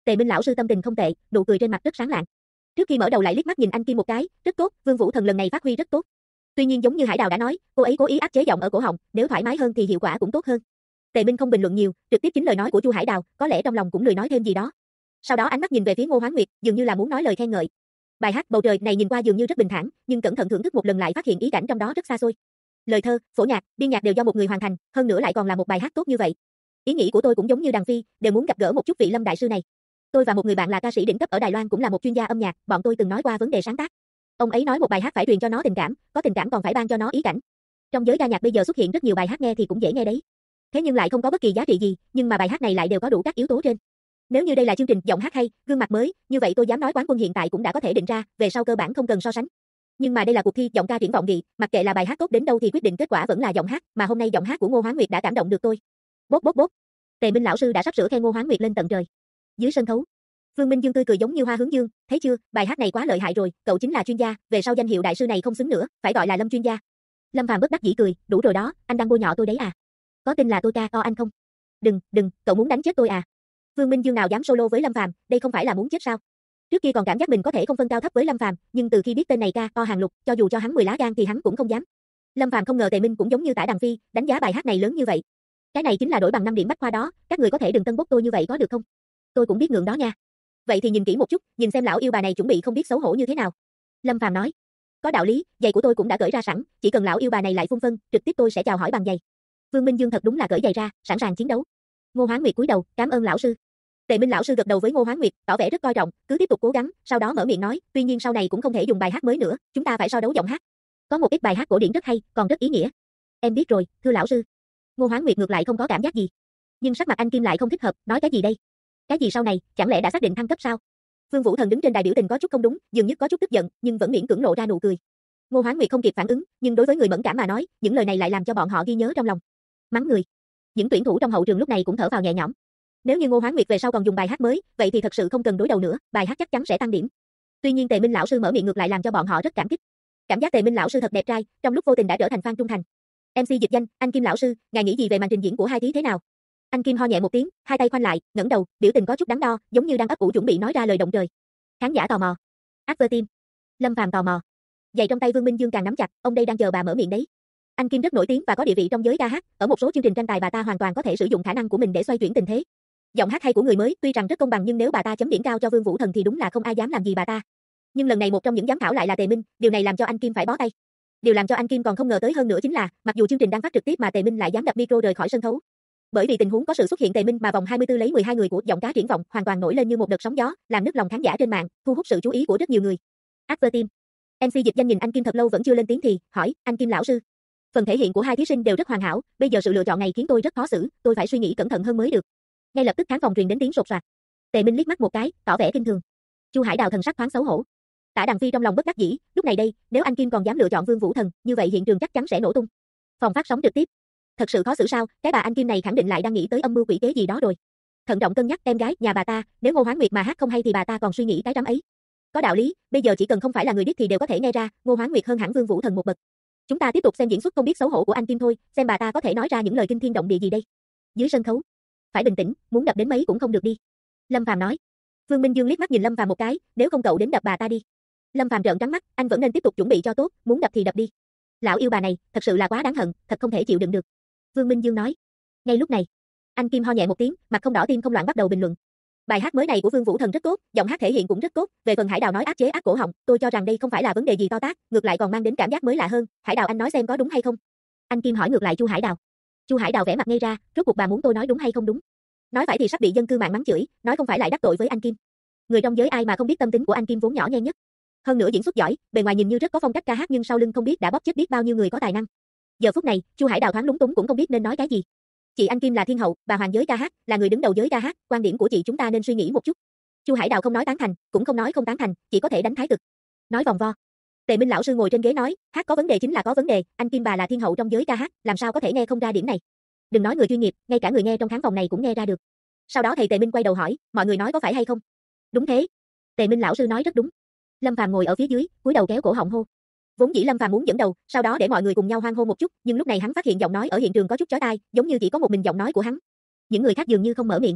Tề Minh lão sư tâm tình không tệ, nụ cười trên mặt rất sáng lạng. Trước khi mở đầu lại liếc mắt nhìn anh Kim một cái, rất tốt, Vương Vũ Thần lần này phát huy rất tốt. Tuy nhiên giống như Hải Đào đã nói, cô ấy cố ý áp chế giọng ở cổ họng, nếu thoải mái hơn thì hiệu quả cũng tốt hơn. Tề Minh không bình luận nhiều, trực tiếp chính lời nói của Chu Hải Đào, có lẽ trong lòng cũng lười nói thêm gì đó. Sau đó ánh mắt nhìn về phía Ngô Hoán Nguyệt, dường như là muốn nói lời khen ngợi. Bài hát Bầu trời này nhìn qua dường như rất bình thản, nhưng cẩn thận thưởng thức một lần lại phát hiện ý cảnh trong đó rất xa xôi. Lời thơ, phổ nhạc, biên nhạc đều do một người hoàn thành, hơn nữa lại còn là một bài hát tốt như vậy. Ý nghĩ của tôi cũng giống như Đằng Phi, đều muốn gặp gỡ một chút vị Lâm đại sư này. Tôi và một người bạn là ca sĩ đỉnh cấp ở Đài Loan cũng là một chuyên gia âm nhạc, bọn tôi từng nói qua vấn đề sáng tác. Ông ấy nói một bài hát phải truyền cho nó tình cảm, có tình cảm còn phải ban cho nó ý cảnh. Trong giới ca nhạc bây giờ xuất hiện rất nhiều bài hát nghe thì cũng dễ nghe đấy. Thế nhưng lại không có bất kỳ giá trị gì, nhưng mà bài hát này lại đều có đủ các yếu tố trên. Nếu như đây là chương trình giọng hát hay, gương mặt mới, như vậy tôi dám nói quán quân hiện tại cũng đã có thể định ra, về sau cơ bản không cần so sánh. Nhưng mà đây là cuộc thi giọng ca triển vọng nghị, mặc kệ là bài hát tốt đến đâu thì quyết định kết quả vẫn là giọng hát, mà hôm nay giọng hát của Ngô Hoán Nguyệt đã cảm động được tôi. Bốp bốp bốp. Tề Minh lão sư đã sắp sửa khen Ngô Hoán Nguyệt lên tận trời. Dưới sân khấu, Vương Minh Dương tươi cười giống như hoa hướng dương, thấy chưa, bài hát này quá lợi hại rồi, cậu chính là chuyên gia, về sau danh hiệu đại sư này không xứng nữa, phải gọi là Lâm chuyên gia. Lâm Phàm bất đắc dĩ cười, đủ rồi đó, anh đang bôi nhọ tôi đấy à? Có tin là tôi ca o anh không? Đừng, cậu muốn đánh chết tôi à? Vương Minh Dương nào dám solo với Lâm Phàm, đây không phải là muốn chết sao? Trước kia còn cảm giác mình có thể không phân cao thấp với Lâm Phàm, nhưng từ khi biết tên này ca o hàng lục, cho dù cho hắn 10 lá gan thì hắn cũng không dám. Lâm Phàm không ngờ Tề Minh cũng giống như tả Đằng Phi, đánh giá bài hát này lớn như vậy. Cái này chính là đổi bằng 5 điểm bách khoa đó, các người có thể đừng tân bốc tôi như vậy có được không? Tôi cũng biết ngượng đó nha. Vậy thì nhìn kỹ một chút, nhìn xem lão yêu bà này chuẩn bị không biết xấu hổ như thế nào. Lâm Phàm nói, có đạo lý, giày của tôi cũng đã cởi ra sẵn, chỉ cần lão yêu bà này lại phun phân, trực tiếp tôi sẽ chào hỏi bằng giày. Vương Minh Dương thật đúng là cởi giày ra, sẵn sàng chiến đấu. Ngô Hoán Nguyệt cúi đầu, cảm ơn lão sư. Tề Minh lão sư gật đầu với Ngô Hoán Nguyệt, tỏ vẻ rất coi trọng, cứ tiếp tục cố gắng, sau đó mở miệng nói, tuy nhiên sau này cũng không thể dùng bài hát mới nữa, chúng ta phải so đấu giọng hát. Có một ít bài hát cổ điển rất hay, còn rất ý nghĩa. Em biết rồi, thưa lão sư. Ngô Hoán Nguyệt ngược lại không có cảm giác gì, nhưng sắc mặt anh Kim lại không thích hợp, nói cái gì đây? Cái gì sau này, chẳng lẽ đã xác định thăng cấp sao? Vương Vũ Thần đứng trên đài biểu tình có chút không đúng, dường như có chút tức giận, nhưng vẫn miễn cưỡng lộ ra nụ cười. Ngô Hoán Nguyệt không kịp phản ứng, nhưng đối với người mẫn cảm mà nói, những lời này lại làm cho bọn họ ghi nhớ trong lòng. Mắng người. Những tuyển thủ trong hậu trường lúc này cũng thở vào nhẹ nhõm. Nếu như Ngô Hoán Nguyệt về sau còn dùng bài hát mới, vậy thì thật sự không cần đối đầu nữa, bài hát chắc chắn sẽ tăng điểm. Tuy nhiên Tề Minh lão sư mở miệng ngược lại làm cho bọn họ rất cảm kích. Cảm giác Tề Minh lão sư thật đẹp trai, trong lúc vô tình đã trở thành fan trung thành. MC dịch danh, anh Kim lão sư, ngài nghĩ gì về màn trình diễn của hai thí thế nào? Anh Kim ho nhẹ một tiếng, hai tay khoanh lại, ngẩng đầu, biểu tình có chút đắn đo, giống như đang ấp ủ chuẩn bị nói ra lời động trời. Khán giả tò mò. After team. Lâm Phàm tò mò. Giày trong tay Vương Minh Dương càng nắm chặt, ông đây đang chờ bà mở miệng đấy. Anh Kim rất nổi tiếng và có địa vị trong giới ca hát, ở một số chương trình tranh tài bà ta hoàn toàn có thể sử dụng khả năng của mình để xoay chuyển tình thế. Giọng hát hay của người mới tuy rằng rất công bằng nhưng nếu bà ta chấm điểm cao cho Vương Vũ Thần thì đúng là không ai dám làm gì bà ta. Nhưng lần này một trong những giám khảo lại là Tề Minh, điều này làm cho anh Kim phải bó tay. Điều làm cho anh Kim còn không ngờ tới hơn nữa chính là, mặc dù chương trình đang phát trực tiếp mà Tề Minh lại dám đặt micro rời khỏi sân khấu. Bởi vì tình huống có sự xuất hiện Tề Minh mà vòng 24 lấy 12 người của giọng cá triển vọng hoàn toàn nổi lên như một đợt sóng gió, làm nức lòng khán giả trên mạng, thu hút sự chú ý của rất nhiều người. After team. MC dịch danh nhìn anh Kim thật lâu vẫn chưa lên tiếng thì hỏi, anh Kim lão sư. Phần thể hiện của hai thí sinh đều rất hoàn hảo, bây giờ sự lựa chọn này khiến tôi rất khó xử, tôi phải suy nghĩ cẩn thận hơn mới được. Ngay lập tức khán phòng truyền đến tiếng sột soạt. Tề Minh liếc mắt một cái, tỏ vẻ kinh thường. Chu Hải Đào thần sắc thoáng xấu hổ. Tả Đằng Phi trong lòng bất đắc dĩ, lúc này đây, nếu anh Kim còn dám lựa chọn Vương Vũ Thần, như vậy hiện trường chắc chắn sẽ nổ tung. Phòng phát sóng trực tiếp. Thật sự khó xử sao, cái bà anh Kim này khẳng định lại đang nghĩ tới âm mưu quỷ kế gì đó rồi. Thận trọng cân nhắc em gái nhà bà ta, nếu Ngô Hoán Nguyệt mà hát không hay thì bà ta còn suy nghĩ cái rắm ấy. Có đạo lý, bây giờ chỉ cần không phải là người điếc thì đều có thể nghe ra, Ngô Hoán Nguyệt hơn hẳn Vương Vũ Thần một bậc. Chúng ta tiếp tục xem diễn xuất không biết xấu hổ của anh Kim thôi, xem bà ta có thể nói ra những lời kinh thiên động địa gì đây. Dưới sân khấu, phải bình tĩnh, muốn đập đến mấy cũng không được đi. Lâm Phàm nói. Vương Minh Dương liếc mắt nhìn Lâm Phàm một cái, nếu không cậu đến đập bà ta đi. Lâm Phàm trợn trắng mắt, anh vẫn nên tiếp tục chuẩn bị cho tốt, muốn đập thì đập đi. Lão yêu bà này, thật sự là quá đáng hận, thật không thể chịu đựng được. Vương Minh Dương nói. Ngay lúc này, anh Kim ho nhẹ một tiếng, mặt không đỏ tim không loạn bắt đầu bình luận. Bài hát mới này của Vương Vũ Thần rất tốt, giọng hát thể hiện cũng rất tốt, về phần Hải Đào nói áp chế áp cổ họng, tôi cho rằng đây không phải là vấn đề gì to tát, ngược lại còn mang đến cảm giác mới lạ hơn, Hải Đào anh nói xem có đúng hay không? Anh Kim hỏi ngược lại Chu Hải Đào. Chu Hải Đào vẻ mặt ngây ra, rốt cuộc bà muốn tôi nói đúng hay không đúng? Nói phải thì sắp bị dân cư mạng mắng chửi, nói không phải lại đắc tội với anh Kim. Người trong giới ai mà không biết tâm tính của anh Kim vốn nhỏ nhen nhất. Hơn nữa diễn xuất giỏi, bề ngoài nhìn như rất có phong cách ca hát nhưng sau lưng không biết đã bóp chết biết bao nhiêu người có tài năng. Giờ phút này, Chu Hải Đào thoáng lúng túng cũng không biết nên nói cái gì. Chị anh Kim là thiên hậu, bà hoàng giới ca hát, là người đứng đầu giới ca hát, quan điểm của chị chúng ta nên suy nghĩ một chút. Chu Hải Đào không nói tán thành, cũng không nói không tán thành, chỉ có thể đánh thái cực. Nói vòng vo. Tề Minh lão sư ngồi trên ghế nói, hát có vấn đề chính là có vấn đề, anh Kim bà là thiên hậu trong giới ca hát, làm sao có thể nghe không ra điểm này. Đừng nói người chuyên nghiệp, ngay cả người nghe trong khán phòng này cũng nghe ra được. Sau đó thầy Tề Minh quay đầu hỏi, mọi người nói có phải hay không? Đúng thế. Tề Minh lão sư nói rất đúng. Lâm Phàm ngồi ở phía dưới, cúi đầu kéo cổ họng hô. Vốn dĩ Lâm Phàm muốn dẫn đầu, sau đó để mọi người cùng nhau hoan hô một chút, nhưng lúc này hắn phát hiện giọng nói ở hiện trường có chút chói tai, giống như chỉ có một mình giọng nói của hắn. Những người khác dường như không mở miệng.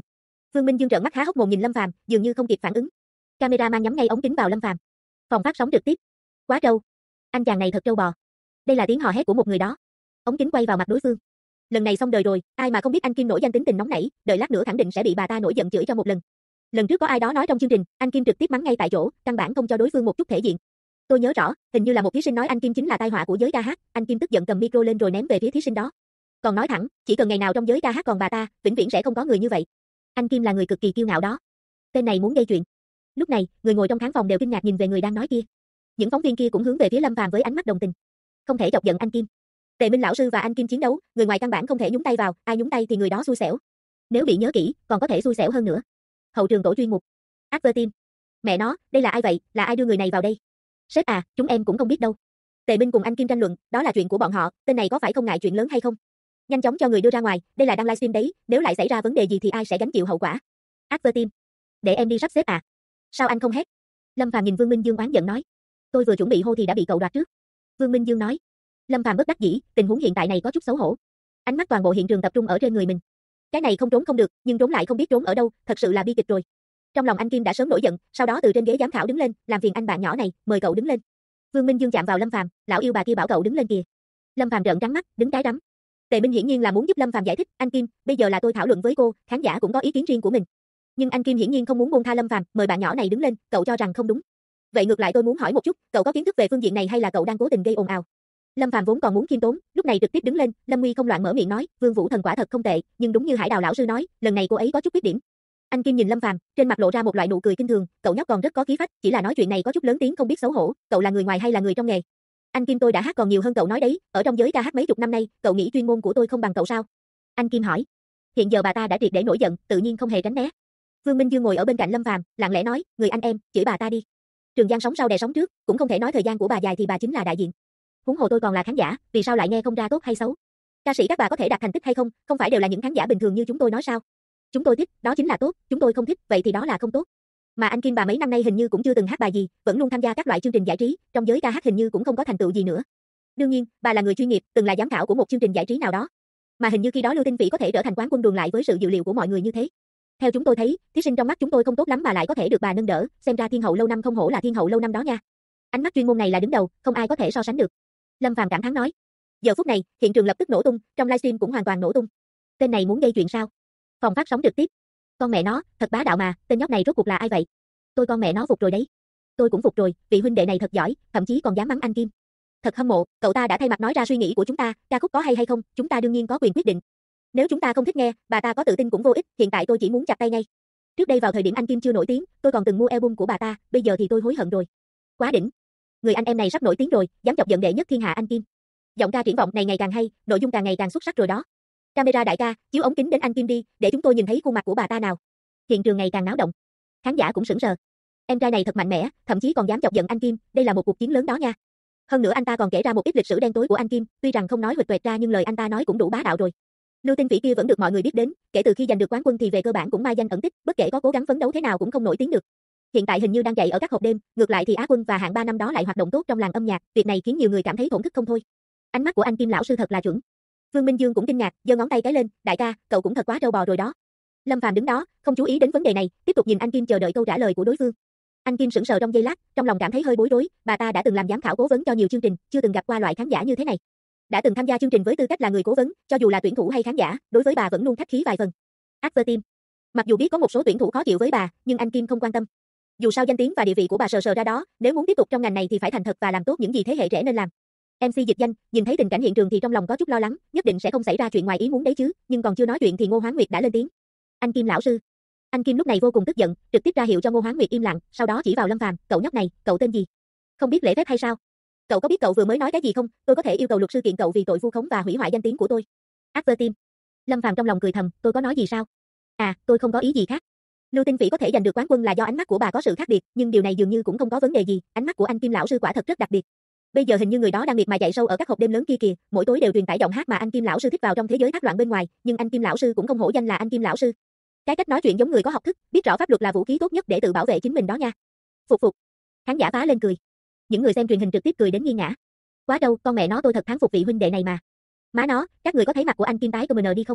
Vương Minh Dương trợn mắt há hốc mồm nhìn Lâm Phàm, dường như không kịp phản ứng. Camera mang nhắm ngay ống kính vào Lâm Phàm. Phòng phát sóng trực tiếp. Quá trâu. Anh chàng này thật trâu bò. Đây là tiếng hò hét của một người đó. Ống kính quay vào mặt đối phương. Lần này xong đời rồi, ai mà không biết anh Kim nổi danh tính tình nóng nảy, đợi lát nữa khẳng định sẽ bị bà ta nổi giận chửi cho một lần. Lần trước có ai đó nói trong chương trình, anh Kim trực tiếp mắng ngay tại chỗ, căn bản không cho đối phương một chút thể diện. Tôi nhớ rõ, hình như là một thí sinh nói anh Kim chính là tai họa của giới ca hát, anh Kim tức giận cầm micro lên rồi ném về phía thí sinh đó. Còn nói thẳng, chỉ cần ngày nào trong giới ca hát còn bà ta, vĩnh viễn sẽ không có người như vậy. Anh Kim là người cực kỳ kiêu ngạo đó. Tên này muốn gây chuyện. Lúc này, người ngồi trong khán phòng đều kinh ngạc nhìn về người đang nói kia. Những phóng viên kia cũng hướng về phía Lâm Phàm với ánh mắt đồng tình. Không thể chọc giận anh Kim. Tề Minh lão sư và anh Kim chiến đấu, người ngoài căn bản không thể nhúng tay vào, ai nhúng tay thì người đó xui xẻo. Nếu bị nhớ kỹ, còn có thể xui xẻo hơn nữa. Hậu trường tổ chuyên mục. Advertime. Mẹ nó, đây là ai vậy, là ai đưa người này vào đây? Sếp à, chúng em cũng không biết đâu. Tề Minh cùng anh Kim tranh luận, đó là chuyện của bọn họ, tên này có phải không ngại chuyện lớn hay không? Nhanh chóng cho người đưa ra ngoài, đây là đang livestream đấy, nếu lại xảy ra vấn đề gì thì ai sẽ gánh chịu hậu quả? Advertime. Để em đi sắp xếp à? Sao anh không hét? Lâm Phàm nhìn Vương Minh Dương oán giận nói. Tôi vừa chuẩn bị hô thì đã bị cậu đoạt trước. Vương Minh Dương nói. Lâm Phàm bất đắc dĩ, tình huống hiện tại này có chút xấu hổ. Ánh mắt toàn bộ hiện trường tập trung ở trên người mình. Cái này không trốn không được, nhưng trốn lại không biết trốn ở đâu, thật sự là bi kịch rồi. Trong lòng anh Kim đã sớm nổi giận, sau đó từ trên ghế giám khảo đứng lên, làm phiền anh bạn nhỏ này, mời cậu đứng lên. Vương Minh Dương chạm vào Lâm Phàm, lão yêu bà kia bảo cậu đứng lên kìa. Lâm Phàm trợn trắng mắt, đứng cái rắm. Tề Minh hiển nhiên là muốn giúp Lâm Phàm giải thích, anh Kim, bây giờ là tôi thảo luận với cô, khán giả cũng có ý kiến riêng của mình. Nhưng anh Kim hiển nhiên không muốn buông tha Lâm Phàm, mời bạn nhỏ này đứng lên, cậu cho rằng không đúng. Vậy ngược lại tôi muốn hỏi một chút, cậu có kiến thức về phương diện này hay là cậu đang cố tình gây ồn ào? Lâm Phàm vốn còn muốn khiêm tốn, lúc này trực tiếp đứng lên, Lâm Nguy không loạn mở miệng nói, Vương Vũ Thần quả thật không tệ, nhưng đúng như Hải Đào lão sư nói, lần này cô ấy có chút khuyết điểm. Anh Kim nhìn Lâm Phàm, trên mặt lộ ra một loại nụ cười kinh thường, cậu nhóc còn rất có khí phách, chỉ là nói chuyện này có chút lớn tiếng không biết xấu hổ, cậu là người ngoài hay là người trong nghề? Anh Kim tôi đã hát còn nhiều hơn cậu nói đấy, ở trong giới ca hát mấy chục năm nay, cậu nghĩ chuyên môn của tôi không bằng cậu sao? Anh Kim hỏi. Hiện giờ bà ta đã triệt để nổi giận, tự nhiên không hề tránh né. Vương Minh Dương ngồi ở bên cạnh Lâm Phàm, lặng lẽ nói, người anh em, chửi bà ta đi. Trường Giang sóng sau đè sóng trước, cũng không thể nói thời gian của bà dài thì bà chính là đại diện. Huống hồ tôi còn là khán giả, vì sao lại nghe không ra tốt hay xấu? Ca sĩ các bà có thể đạt thành tích hay không, không phải đều là những khán giả bình thường như chúng tôi nói sao? Chúng tôi thích, đó chính là tốt, chúng tôi không thích, vậy thì đó là không tốt. Mà anh Kim bà mấy năm nay hình như cũng chưa từng hát bài gì, vẫn luôn tham gia các loại chương trình giải trí, trong giới ca hát hình như cũng không có thành tựu gì nữa. Đương nhiên, bà là người chuyên nghiệp, từng là giám khảo của một chương trình giải trí nào đó. Mà hình như khi đó Lưu Tinh Vĩ có thể trở thành quán quân đùn lại với sự dự liệu của mọi người như thế. Theo chúng tôi thấy, thí sinh trong mắt chúng tôi không tốt lắm mà lại có thể được bà nâng đỡ, xem ra thiên hậu lâu năm không hổ là thiên hậu lâu năm đó nha. Ánh mắt chuyên môn này là đứng đầu, không ai có thể so sánh được. Lâm Phàm cảm thán nói. Giờ phút này, hiện trường lập tức nổ tung, trong livestream cũng hoàn toàn nổ tung. Tên này muốn gây chuyện sao? Phòng phát sóng trực tiếp. Con mẹ nó, thật bá đạo mà, tên nhóc này rốt cuộc là ai vậy? Tôi con mẹ nó phục rồi đấy. Tôi cũng phục rồi, vị huynh đệ này thật giỏi, thậm chí còn dám mắng anh Kim. Thật hâm mộ, cậu ta đã thay mặt nói ra suy nghĩ của chúng ta, ca khúc có hay hay không, chúng ta đương nhiên có quyền quyết định. Nếu chúng ta không thích nghe, bà ta có tự tin cũng vô ích, hiện tại tôi chỉ muốn chặt tay ngay. Trước đây vào thời điểm anh Kim chưa nổi tiếng, tôi còn từng mua album của bà ta, bây giờ thì tôi hối hận rồi. Quá đỉnh. Người anh em này sắp nổi tiếng rồi, dám chọc giận đệ nhất thiên hạ anh Kim. Giọng ca triển vọng này ngày càng hay, nội dung càng ngày càng xuất sắc rồi đó. Camera đại ca, chiếu ống kính đến anh Kim đi, để chúng tôi nhìn thấy khuôn mặt của bà ta nào. Hiện trường ngày càng náo động. Khán giả cũng sững sờ. Em trai này thật mạnh mẽ, thậm chí còn dám chọc giận anh Kim, đây là một cuộc chiến lớn đó nha. Hơn nữa anh ta còn kể ra một ít lịch sử đen tối của anh Kim, tuy rằng không nói huỵch toẹt ra nhưng lời anh ta nói cũng đủ bá đạo rồi. Lưu Tinh Vĩ kia vẫn được mọi người biết đến, kể từ khi giành được quán quân thì về cơ bản cũng mai danh ẩn tích, bất kể có cố gắng phấn đấu thế nào cũng không nổi tiếng được. Hiện tại hình như đang chạy ở các hộp đêm, ngược lại thì Á quân và hạng 3 năm đó lại hoạt động tốt trong làng âm nhạc, việc này khiến nhiều người cảm thấy thổn thức không thôi. Ánh mắt của anh Kim lão sư thật là chuẩn. Vương Minh Dương cũng kinh ngạc, giơ ngón tay cái lên, đại ca, cậu cũng thật quá trâu bò rồi đó. Lâm Phàm đứng đó, không chú ý đến vấn đề này, tiếp tục nhìn anh Kim chờ đợi câu trả lời của đối phương. Anh Kim sững sờ trong giây lát, trong lòng cảm thấy hơi bối rối, bà ta đã từng làm giám khảo cố vấn cho nhiều chương trình, chưa từng gặp qua loại khán giả như thế này. Đã từng tham gia chương trình với tư cách là người cố vấn, cho dù là tuyển thủ hay khán giả, đối với bà vẫn luôn khách khí vài phần. Advertime. Mặc dù biết có một số tuyển thủ khó chịu với bà, nhưng anh Kim không quan tâm. Dù sao danh tiếng và địa vị của bà sờ sờ ra đó, nếu muốn tiếp tục trong ngành này thì phải thành thật và làm tốt những gì thế hệ trẻ nên làm. MC Dịch Danh, nhìn thấy tình cảnh hiện trường thì trong lòng có chút lo lắng, nhất định sẽ không xảy ra chuyện ngoài ý muốn đấy chứ, nhưng còn chưa nói chuyện thì Ngô Hoán Nguyệt đã lên tiếng. Anh Kim lão sư. Anh Kim lúc này vô cùng tức giận, trực tiếp ra hiệu cho Ngô Hoán Nguyệt im lặng, sau đó chỉ vào Lâm Phàm, cậu nhóc này, cậu tên gì? Không biết lễ phép hay sao? Cậu có biết cậu vừa mới nói cái gì không? Tôi có thể yêu cầu luật sư kiện cậu vì tội vu khống và hủy hoại danh tiếng của tôi. Advertime. Lâm Phàm trong lòng cười thầm, tôi có nói gì sao? À, tôi không có ý gì khác. Lưu Tinh Vĩ có thể giành được quán quân là do ánh mắt của bà có sự khác biệt, nhưng điều này dường như cũng không có vấn đề gì, ánh mắt của anh Kim lão sư quả thật rất đặc biệt. Bây giờ hình như người đó đang miệt mài chạy sâu ở các hộp đêm lớn kia kìa, mỗi tối đều truyền tải giọng hát mà anh Kim lão sư thích vào trong thế giới thác loạn bên ngoài, nhưng anh Kim lão sư cũng không hổ danh là anh Kim lão sư. Cái cách nói chuyện giống người có học thức, biết rõ pháp luật là vũ khí tốt nhất để tự bảo vệ chính mình đó nha. Phục phục. Khán giả phá lên cười. Những người xem truyền hình trực tiếp cười đến nghiêng ngã. Quá đâu, con mẹ nó tôi thật thắng phục vị huynh đệ này mà. Má nó, các người có thấy mặt của anh Kim tái comment đi không?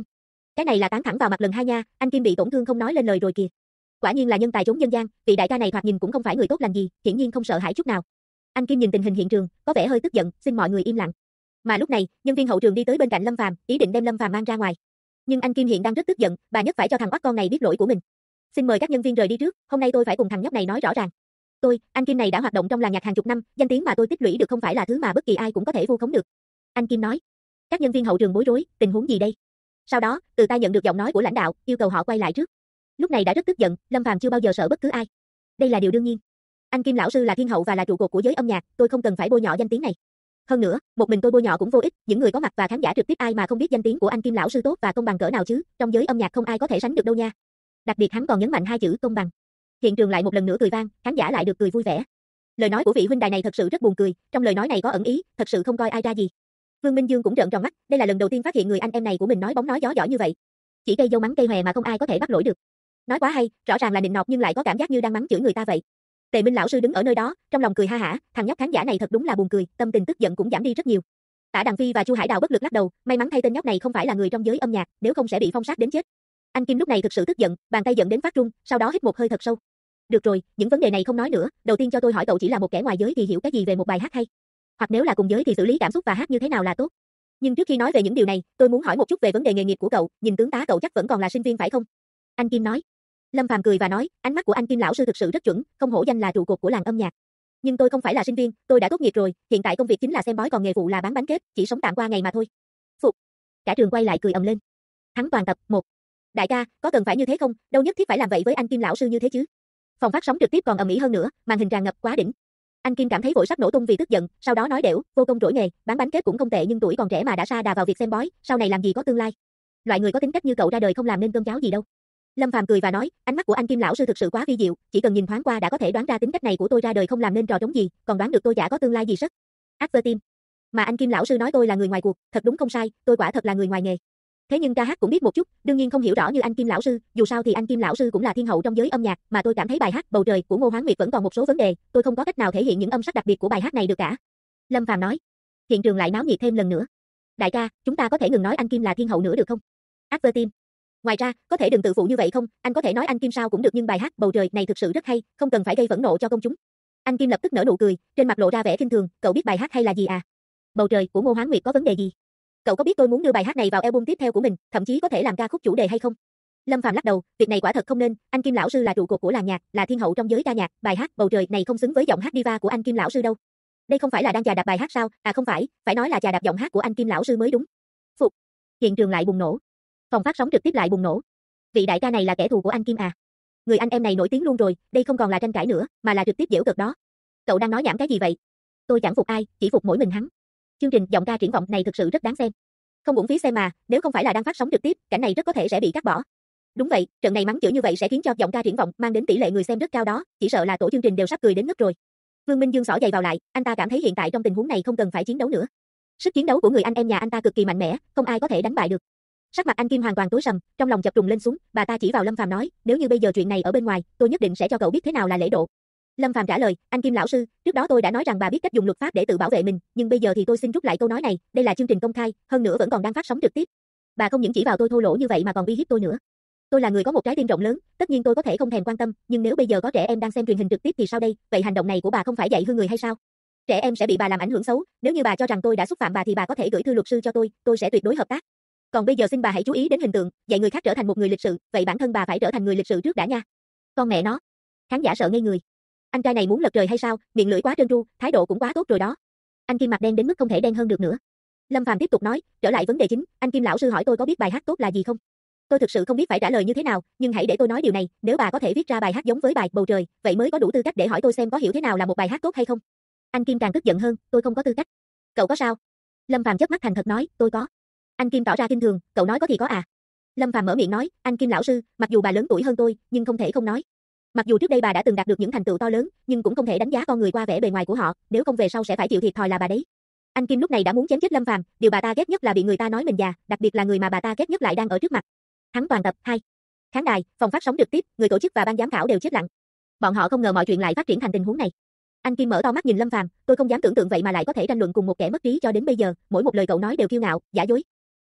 Cái này là tán thẳng vào mặt lần hai nha, anh Kim bị tổn thương không nói lên lời rồi kìa. Quả nhiên là nhân tài trốn dân gian, vị đại ca này thoạt nhìn cũng không phải người tốt lành gì, hiển nhiên không sợ hãi chút nào. Anh Kim nhìn tình hình hiện trường, có vẻ hơi tức giận, xin mọi người im lặng. Mà lúc này, nhân viên hậu trường đi tới bên cạnh Lâm Phàm, ý định đem Lâm Phàm mang ra ngoài. Nhưng anh Kim hiện đang rất tức giận, bà nhất phải cho thằng oắt con này biết lỗi của mình. Xin mời các nhân viên rời đi trước, hôm nay tôi phải cùng thằng nhóc này nói rõ ràng. Anh Kim này đã hoạt động trong làng nhạc hàng chục năm, danh tiếng mà tôi tích lũy được không phải là thứ mà bất kỳ ai cũng có thể vu khống được. Anh Kim nói. Các nhân viên hậu trường bối rối, tình huống gì đây? Sau đó, từ tai nhận được giọng nói của lãnh đạo, yêu cầu họ quay lại trước. Lúc này đã rất tức giận, Lâm Phàm chưa bao giờ sợ bất cứ ai. Đây là điều đương nhiên. Anh Kim lão sư là thiên hậu và là trụ cột của giới âm nhạc, tôi không cần phải bôi nhọ danh tiếng này. Hơn nữa, một mình tôi bôi nhọ cũng vô ích, những người có mặt và khán giả trực tiếp ai mà không biết danh tiếng của anh Kim lão sư tốt và công bằng cỡ nào chứ, trong giới âm nhạc không ai có thể sánh được đâu nha. Đặc biệt hắn còn nhấn mạnh hai chữ công bằng. Hiện trường lại một lần nữa cười vang, khán giả lại được cười vui vẻ. Lời nói của vị huynh đài này thật sự rất buồn cười, trong lời nói này có ẩn ý, thật sự không coi ai ra gì. Vương Minh Dương cũng trợn tròn mắt, đây là lần đầu tiên phát hiện người anh em này của mình nói bóng nói gió giỏi như vậy. Chỉ cây dâu mắng cây hòe mà không ai có thể bắt lỗi được. Nói quá hay, rõ ràng là nịnh nọt nhưng lại có cảm giác như đang mắng chửi người ta vậy. Tề Minh lão sư đứng ở nơi đó, trong lòng cười ha hả, thằng nhóc khán giả này thật đúng là buồn cười, tâm tình tức giận cũng giảm đi rất nhiều. Tả Đằng Phi và Chu Hải Đào bất lực lắc đầu, may mắn thay tên nhóc này không phải là người trong giới âm nhạc, nếu không sẽ bị phong sát đến chết. Anh Kim lúc này thực sự tức giận, bàn tay giận đến phát run, sau đó hít một hơi thật sâu. Được rồi, những vấn đề này không nói nữa, đầu tiên cho tôi hỏi cậu chỉ là một kẻ ngoài giới thì hiểu cái gì về một bài hát hay? Hoặc nếu là cùng giới thì xử lý cảm xúc và hát như thế nào là tốt? Nhưng trước khi nói về những điều này, tôi muốn hỏi một chút về vấn đề nghề nghiệp của cậu, nhìn tướng tá cậu chắc vẫn còn là sinh viên phải không? Anh Kim nói. Lâm Phàm cười và nói, ánh mắt của anh Kim lão sư thực sự rất chuẩn, không hổ danh là trụ cột của làng âm nhạc. Nhưng tôi không phải là sinh viên, tôi đã tốt nghiệp rồi, hiện tại công việc chính là xem bói còn nghề phụ là bán bánh kép, chỉ sống tạm qua ngày mà thôi. Phục. Cả trường quay lại cười ầm lên. Thắng toàn tập 1. Đại ca, có cần phải như thế không, đâu nhất thiết phải làm vậy với anh Kim lão sư như thế chứ. Phòng phát sóng trực tiếp còn ầm ĩ hơn nữa, màn hình tràn ngập quá đỉnh. Anh Kim cảm thấy vội sắp nổ tung vì tức giận, sau đó nói đểu, vô công rỗi nghề, bán bánh kép cũng không tệ nhưng tuổi còn trẻ mà đã sa đà vào việc xem bói, sau này làm gì có tương lai. Loại người có tính cách như cậu ra đời không làm nên cơm cháo gì đâu. Lâm Phàm cười và nói, ánh mắt của anh Kim lão sư thực sự quá vi diệu, chỉ cần nhìn thoáng qua đã có thể đoán ra tính cách này của tôi ra đời không làm nên trò trống gì, còn đoán được tôi chả có tương lai gì sức. Advertim. Mà anh Kim lão sư nói tôi là người ngoài cuộc, thật đúng không sai, tôi quả thật là người ngoài nghề. Thế nhưng ca hát cũng biết một chút, đương nhiên không hiểu rõ như anh Kim lão sư, dù sao thì anh Kim lão sư cũng là thiên hậu trong giới âm nhạc, mà tôi cảm thấy bài hát Bầu Trời của Ngô Hoán Nguyệt vẫn còn một số vấn đề, tôi không có cách nào thể hiện những âm sắc đặc biệt của bài hát này được cả. Lâm Phàm nói. Hiện trường lại náo nhiệt thêm lần nữa. Đại ca, chúng ta có thể ngừng nói anh Kim là thiên hậu nữa được không? Advertim. Ngoài ra, có thể đừng tự phụ như vậy không, anh có thể nói anh Kim sao cũng được nhưng bài hát Bầu Trời này thực sự rất hay, không cần phải gây phẫn nộ cho công chúng. Anh Kim lập tức nở nụ cười, trên mặt lộ ra vẻ khinh thường, cậu biết bài hát hay là gì à? Bầu Trời của Ngô Hoán Nguyệt có vấn đề gì? Cậu có biết tôi muốn đưa bài hát này vào album tiếp theo của mình, thậm chí có thể làm ca khúc chủ đề hay không? Lâm Phàm lắc đầu, việc này quả thật không nên, anh Kim lão sư là trụ cột của làng nhạc, là thiên hậu trong giới ca nhạc, bài hát Bầu Trời này không xứng với giọng hát diva của anh Kim lão sư đâu. Đây không phải là đang chà đạp bài hát sao? À không phải nói là chà đạp giọng hát của anh Kim lão sư mới đúng. Phục. Hiện trường lại bùng nổ. Phòng phát sóng trực tiếp lại bùng nổ. Vị đại ca này là kẻ thù của anh Kim à? Người anh em này nổi tiếng luôn rồi, đây không còn là tranh cãi nữa, mà là trực tiếp giễu cợt đó. Cậu đang nói nhảm cái gì vậy? Tôi chẳng phục ai, chỉ phục mỗi mình hắn. Chương trình giọng ca triển vọng này thực sự rất đáng xem. Không uổng phí xem mà, nếu không phải là đang phát sóng trực tiếp, cảnh này rất có thể sẽ bị cắt bỏ. Đúng vậy, trận này mắng chửi như vậy sẽ khiến cho giọng ca triển vọng mang đến tỷ lệ người xem rất cao đó, chỉ sợ là tổ chương trình đều sắp cười đến ngất rồi. Vương Minh Dương xỏ giày vào lại, anh ta cảm thấy hiện tại trong tình huống này không cần phải chiến đấu nữa. Sức chiến đấu của người anh em nhà anh ta cực kỳ mạnh mẽ, không ai có thể đánh bại được. Sắc mặt anh Kim hoàn toàn tối sầm, trong lòng chập trùng lên xuống, bà ta chỉ vào Lâm Phàm nói, nếu như bây giờ chuyện này ở bên ngoài, tôi nhất định sẽ cho cậu biết thế nào là lễ độ. Lâm Phàm trả lời, anh Kim lão sư, trước đó tôi đã nói rằng bà biết cách dùng luật pháp để tự bảo vệ mình, nhưng bây giờ thì tôi xin rút lại câu nói này, đây là chương trình công khai, hơn nữa vẫn còn đang phát sóng trực tiếp. Bà không những chỉ vào tôi thô lỗ như vậy mà còn uy hiếp tôi nữa. Tôi là người có một trái tim rộng lớn, tất nhiên tôi có thể không thèm quan tâm, nhưng nếu bây giờ có trẻ em đang xem truyền hình trực tiếp thì sao đây, vậy hành động này của bà không phải dạy hư người hay sao? Trẻ em sẽ bị bà làm ảnh hưởng xấu, nếu như bà cho rằng tôi đã xúc phạm bà thì bà có thể gửi thư luật sư cho tôi sẽ tuyệt đối hợp tác. Còn bây giờ xin bà hãy chú ý đến hình tượng, dạy người khác trở thành một người lịch sự, vậy bản thân bà phải trở thành người lịch sự trước đã nha. Con mẹ nó. Khán giả sợ ngây người. Anh trai này muốn lật trời hay sao, miệng lưỡi quá trơn tru, thái độ cũng quá tốt rồi đó. Anh Kim mặt đen đến mức không thể đen hơn được nữa. Lâm Phàm tiếp tục nói, trở lại vấn đề chính, anh Kim lão sư hỏi tôi có biết bài hát tốt là gì không? Tôi thực sự không biết phải trả lời như thế nào, nhưng hãy để tôi nói điều này, nếu bà có thể viết ra bài hát giống với bài Bầu Trời, vậy mới có đủ tư cách để hỏi tôi xem có hiểu thế nào là một bài hát tốt hay không. Anh Kim càng tức giận hơn, tôi không có tư cách. Cậu có sao? Lâm Phàm chớp mắt thành thật nói, tôi có. Anh Kim tỏ ra kinh thường, cậu nói có thì có à? Lâm Phàm mở miệng nói, anh Kim lão sư, mặc dù bà lớn tuổi hơn tôi, nhưng không thể không nói. Mặc dù trước đây bà đã từng đạt được những thành tựu to lớn, nhưng cũng không thể đánh giá con người qua vẻ bề ngoài của họ, nếu không về sau sẽ phải chịu thiệt thòi là bà đấy. Anh Kim lúc này đã muốn chém chết Lâm Phàm, điều bà ta ghét nhất là bị người ta nói mình già, đặc biệt là người mà bà ta ghét nhất lại đang ở trước mặt. Thắng toàn tập 2. Khán đài, phòng phát sóng trực tiếp, người tổ chức và ban giám khảo đều chết lặng. Bọn họ không ngờ mọi chuyện lại phát triển thành tình huống này. Anh Kim mở to mắt nhìn Lâm Phàm, tôi không dám tưởng tượng vậy mà lại có thể tranh luận cùng một kẻ mất trí cho đến bây giờ, mỗi một lời cậu nói đều kiêu ngạo, giả dối.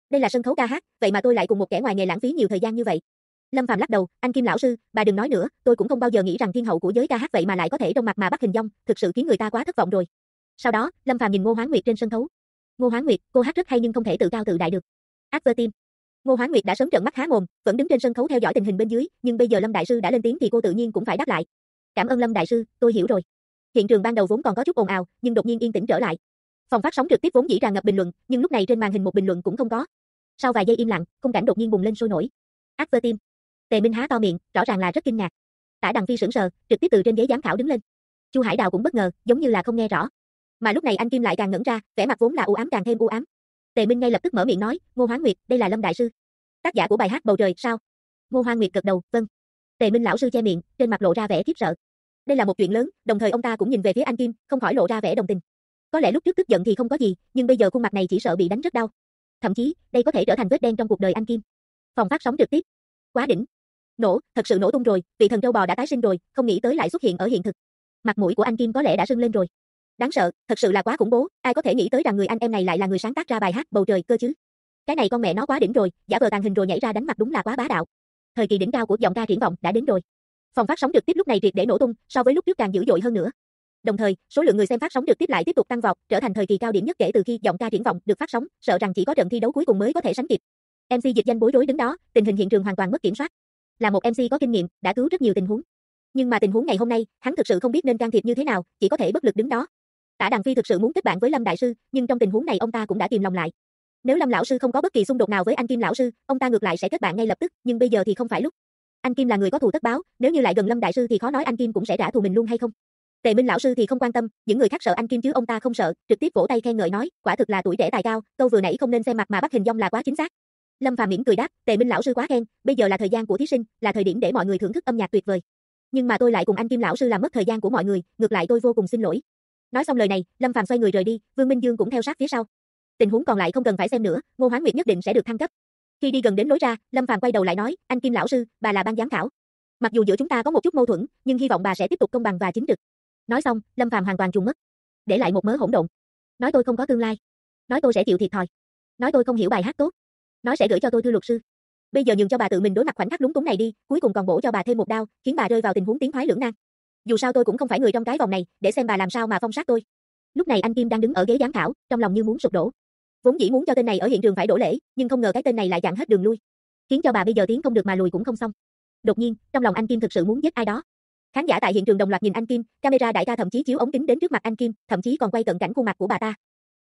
Đây là sân khấu ca hát, vậy mà tôi lại cùng một kẻ ngoài nghề lãng phí nhiều thời gian như vậy. Lâm Phàm lắc đầu, anh Kim lão sư, bà đừng nói nữa, tôi cũng không bao giờ nghĩ rằng thiên hậu của giới ca hát vậy mà lại có thể trong mặt mà bắt hình dong, thực sự khiến người ta quá thất vọng rồi. Sau đó, Lâm Phàm nhìn Ngô Hoán Nguyệt trên sân khấu. Ngô Hoán Nguyệt, cô hát rất hay nhưng không thể tự cao tự đại được. Advertime. Ngô Hoán Nguyệt đã sớm trợn mắt há mồm, vẫn đứng trên sân khấu theo dõi tình hình bên dưới, nhưng bây giờ Lâm đại sư đã lên tiếng thì cô tự nhiên cũng phải đáp lại. Cảm ơn Lâm đại sư, tôi hiểu rồi. Hiện trường ban đầu vốn còn có chút ồn ào, nhưng đột nhiên yên tĩnh trở lại. Phòng phát sóng trực tiếp vốn dĩ tràn ngập bình luận, nhưng lúc này trên màn hình một bình luận cũng không có. Sau vài giây im lặng, khung cảnh đột nhiên bùng lên sôi nổi. Advertime. Tề Minh há to miệng, rõ ràng là rất kinh ngạc. Tả Đằng Phi sững sờ, trực tiếp từ trên ghế giám khảo đứng lên. Chu Hải Đào cũng bất ngờ, giống như là không nghe rõ. Mà lúc này anh Kim lại càng ngẩn ra, vẻ mặt vốn là u ám càng thêm u ám. Tề Minh ngay lập tức mở miệng nói, Ngô Hoán Nguyệt, đây là Lâm đại sư, tác giả của bài hát Bầu trời sao? Ngô Hoán Nguyệt gật đầu, vâng. Tề Minh lão sư che miệng, trên mặt lộ ra vẻ khiếp sợ. Đây là một chuyện lớn, đồng thời ông ta cũng nhìn về phía anh Kim, không khỏi lộ ra vẻ đồng tình. Có lẽ lúc trước tức giận thì không có gì, nhưng bây giờ khuôn mặt này chỉ sợ bị đánh rất đau. Thậm chí, đây có thể trở thành vết đen trong cuộc đời anh Kim. Phòng phát sóng trực tiếp. Quá đỉnh. Nổ, thật sự nổ tung rồi, vị thần trâu bò đã tái sinh rồi, không nghĩ tới lại xuất hiện ở hiện thực. Mặt mũi của anh Kim có lẽ đã sưng lên rồi. Đáng sợ, thật sự là quá khủng bố, ai có thể nghĩ tới rằng người anh em này lại là người sáng tác ra bài hát Bầu trời cơ chứ? Cái này con mẹ nó quá đỉnh rồi, giả vờ tàng hình rồi nhảy ra đánh mặt đúng là quá bá đạo. Thời kỳ đỉnh cao của giọng ca triển vọng đã đến rồi. Phòng phát sóng trực tiếp lúc này triệt để nổ tung, so với lúc trước càng dữ dội hơn nữa. Đồng thời, số lượng người xem phát sóng trực tiếp lại tiếp tục tăng vọt, trở thành thời kỳ cao điểm nhất kể từ khi giọng ca triển vọng được phát sóng, sợ rằng chỉ có trận thi đấu cuối cùng mới có thể sánh kịp. MC Dịch Danh bối rối đứng đó, tình hình hiện trường hoàn toàn mất kiểm soát. Là một MC có kinh nghiệm, đã cứu rất nhiều tình huống. Nhưng mà tình huống ngày hôm nay, hắn thực sự không biết nên can thiệp như thế nào, chỉ có thể bất lực đứng đó. Tả Đằng Phi thực sự muốn kết bạn với Lâm đại sư, nhưng trong tình huống này ông ta cũng đã kìm lòng lại. Nếu Lâm lão sư không có bất kỳ xung đột nào với anh Kim lão sư, ông ta ngược lại sẽ kết bạn ngay lập tức, nhưng bây giờ thì không phải lúc. Anh Kim là người có thù tất báo, nếu như lại gần Lâm đại sư thì khó nói anh Kim cũng sẽ trả thù mình luôn hay không. Tề Minh lão sư thì không quan tâm, những người khác sợ anh Kim chứ ông ta không sợ, trực tiếp vỗ tay khen ngợi nói, quả thực là tuổi trẻ tài cao, câu vừa nãy không nên xem mặt mà bắt hình dong là quá chính xác. Lâm Phàm mỉm cười đáp, Tề Minh lão sư quá khen, bây giờ là thời gian của thí sinh, là thời điểm để mọi người thưởng thức âm nhạc tuyệt vời. Nhưng mà tôi lại cùng anh Kim lão sư làm mất thời gian của mọi người, ngược lại tôi vô cùng xin lỗi. Nói xong lời này, Lâm Phàm xoay người rời đi, Vương Minh Dương cũng theo sát phía sau. Tình huống còn lại không cần phải xem nữa, Ngô Hoán Nguyệt nhất định sẽ được thăng cấp. Khi đi gần đến lối ra, Lâm Phàm quay đầu lại nói, anh Kim lão sư, bà là ban giám khảo. Mặc dù giữa chúng ta có một chút mâu thuẫn, nhưng hy vọng bà sẽ tiếp tục công bằng và chính trực. Nói xong, Lâm Phàm hoàn toàn trùng mất, để lại một mớ hỗn độn. Nói tôi không có tương lai, nói tôi sẽ chịu thiệt thòi, nói tôi không hiểu bài hát tốt, nói sẽ gửi cho tôi thư luật sư. Bây giờ nhường cho bà tự mình đối mặt khoảnh khắc lúng túng này đi, cuối cùng còn bổ cho bà thêm một đao, khiến bà rơi vào tình huống tiến thoái lưỡng nan. Dù sao tôi cũng không phải người trong cái vòng này, để xem bà làm sao mà phong sát tôi. Lúc này anh Kim đang đứng ở ghế giám khảo, trong lòng như muốn sụp đổ. Vốn dĩ muốn cho tên này ở hiện trường phải đổ lễ, nhưng không ngờ cái tên này lại chặn hết đường lui, khiến cho bà bây giờ tiến không được mà lùi cũng không xong. Đột nhiên, trong lòng anh Kim thực sự muốn giết ai đó. Khán giả tại hiện trường đồng loạt nhìn anh Kim, camera đại ca thậm chí chiếu ống kính đến trước mặt anh Kim, thậm chí còn quay cận cảnh khuôn mặt của bà ta.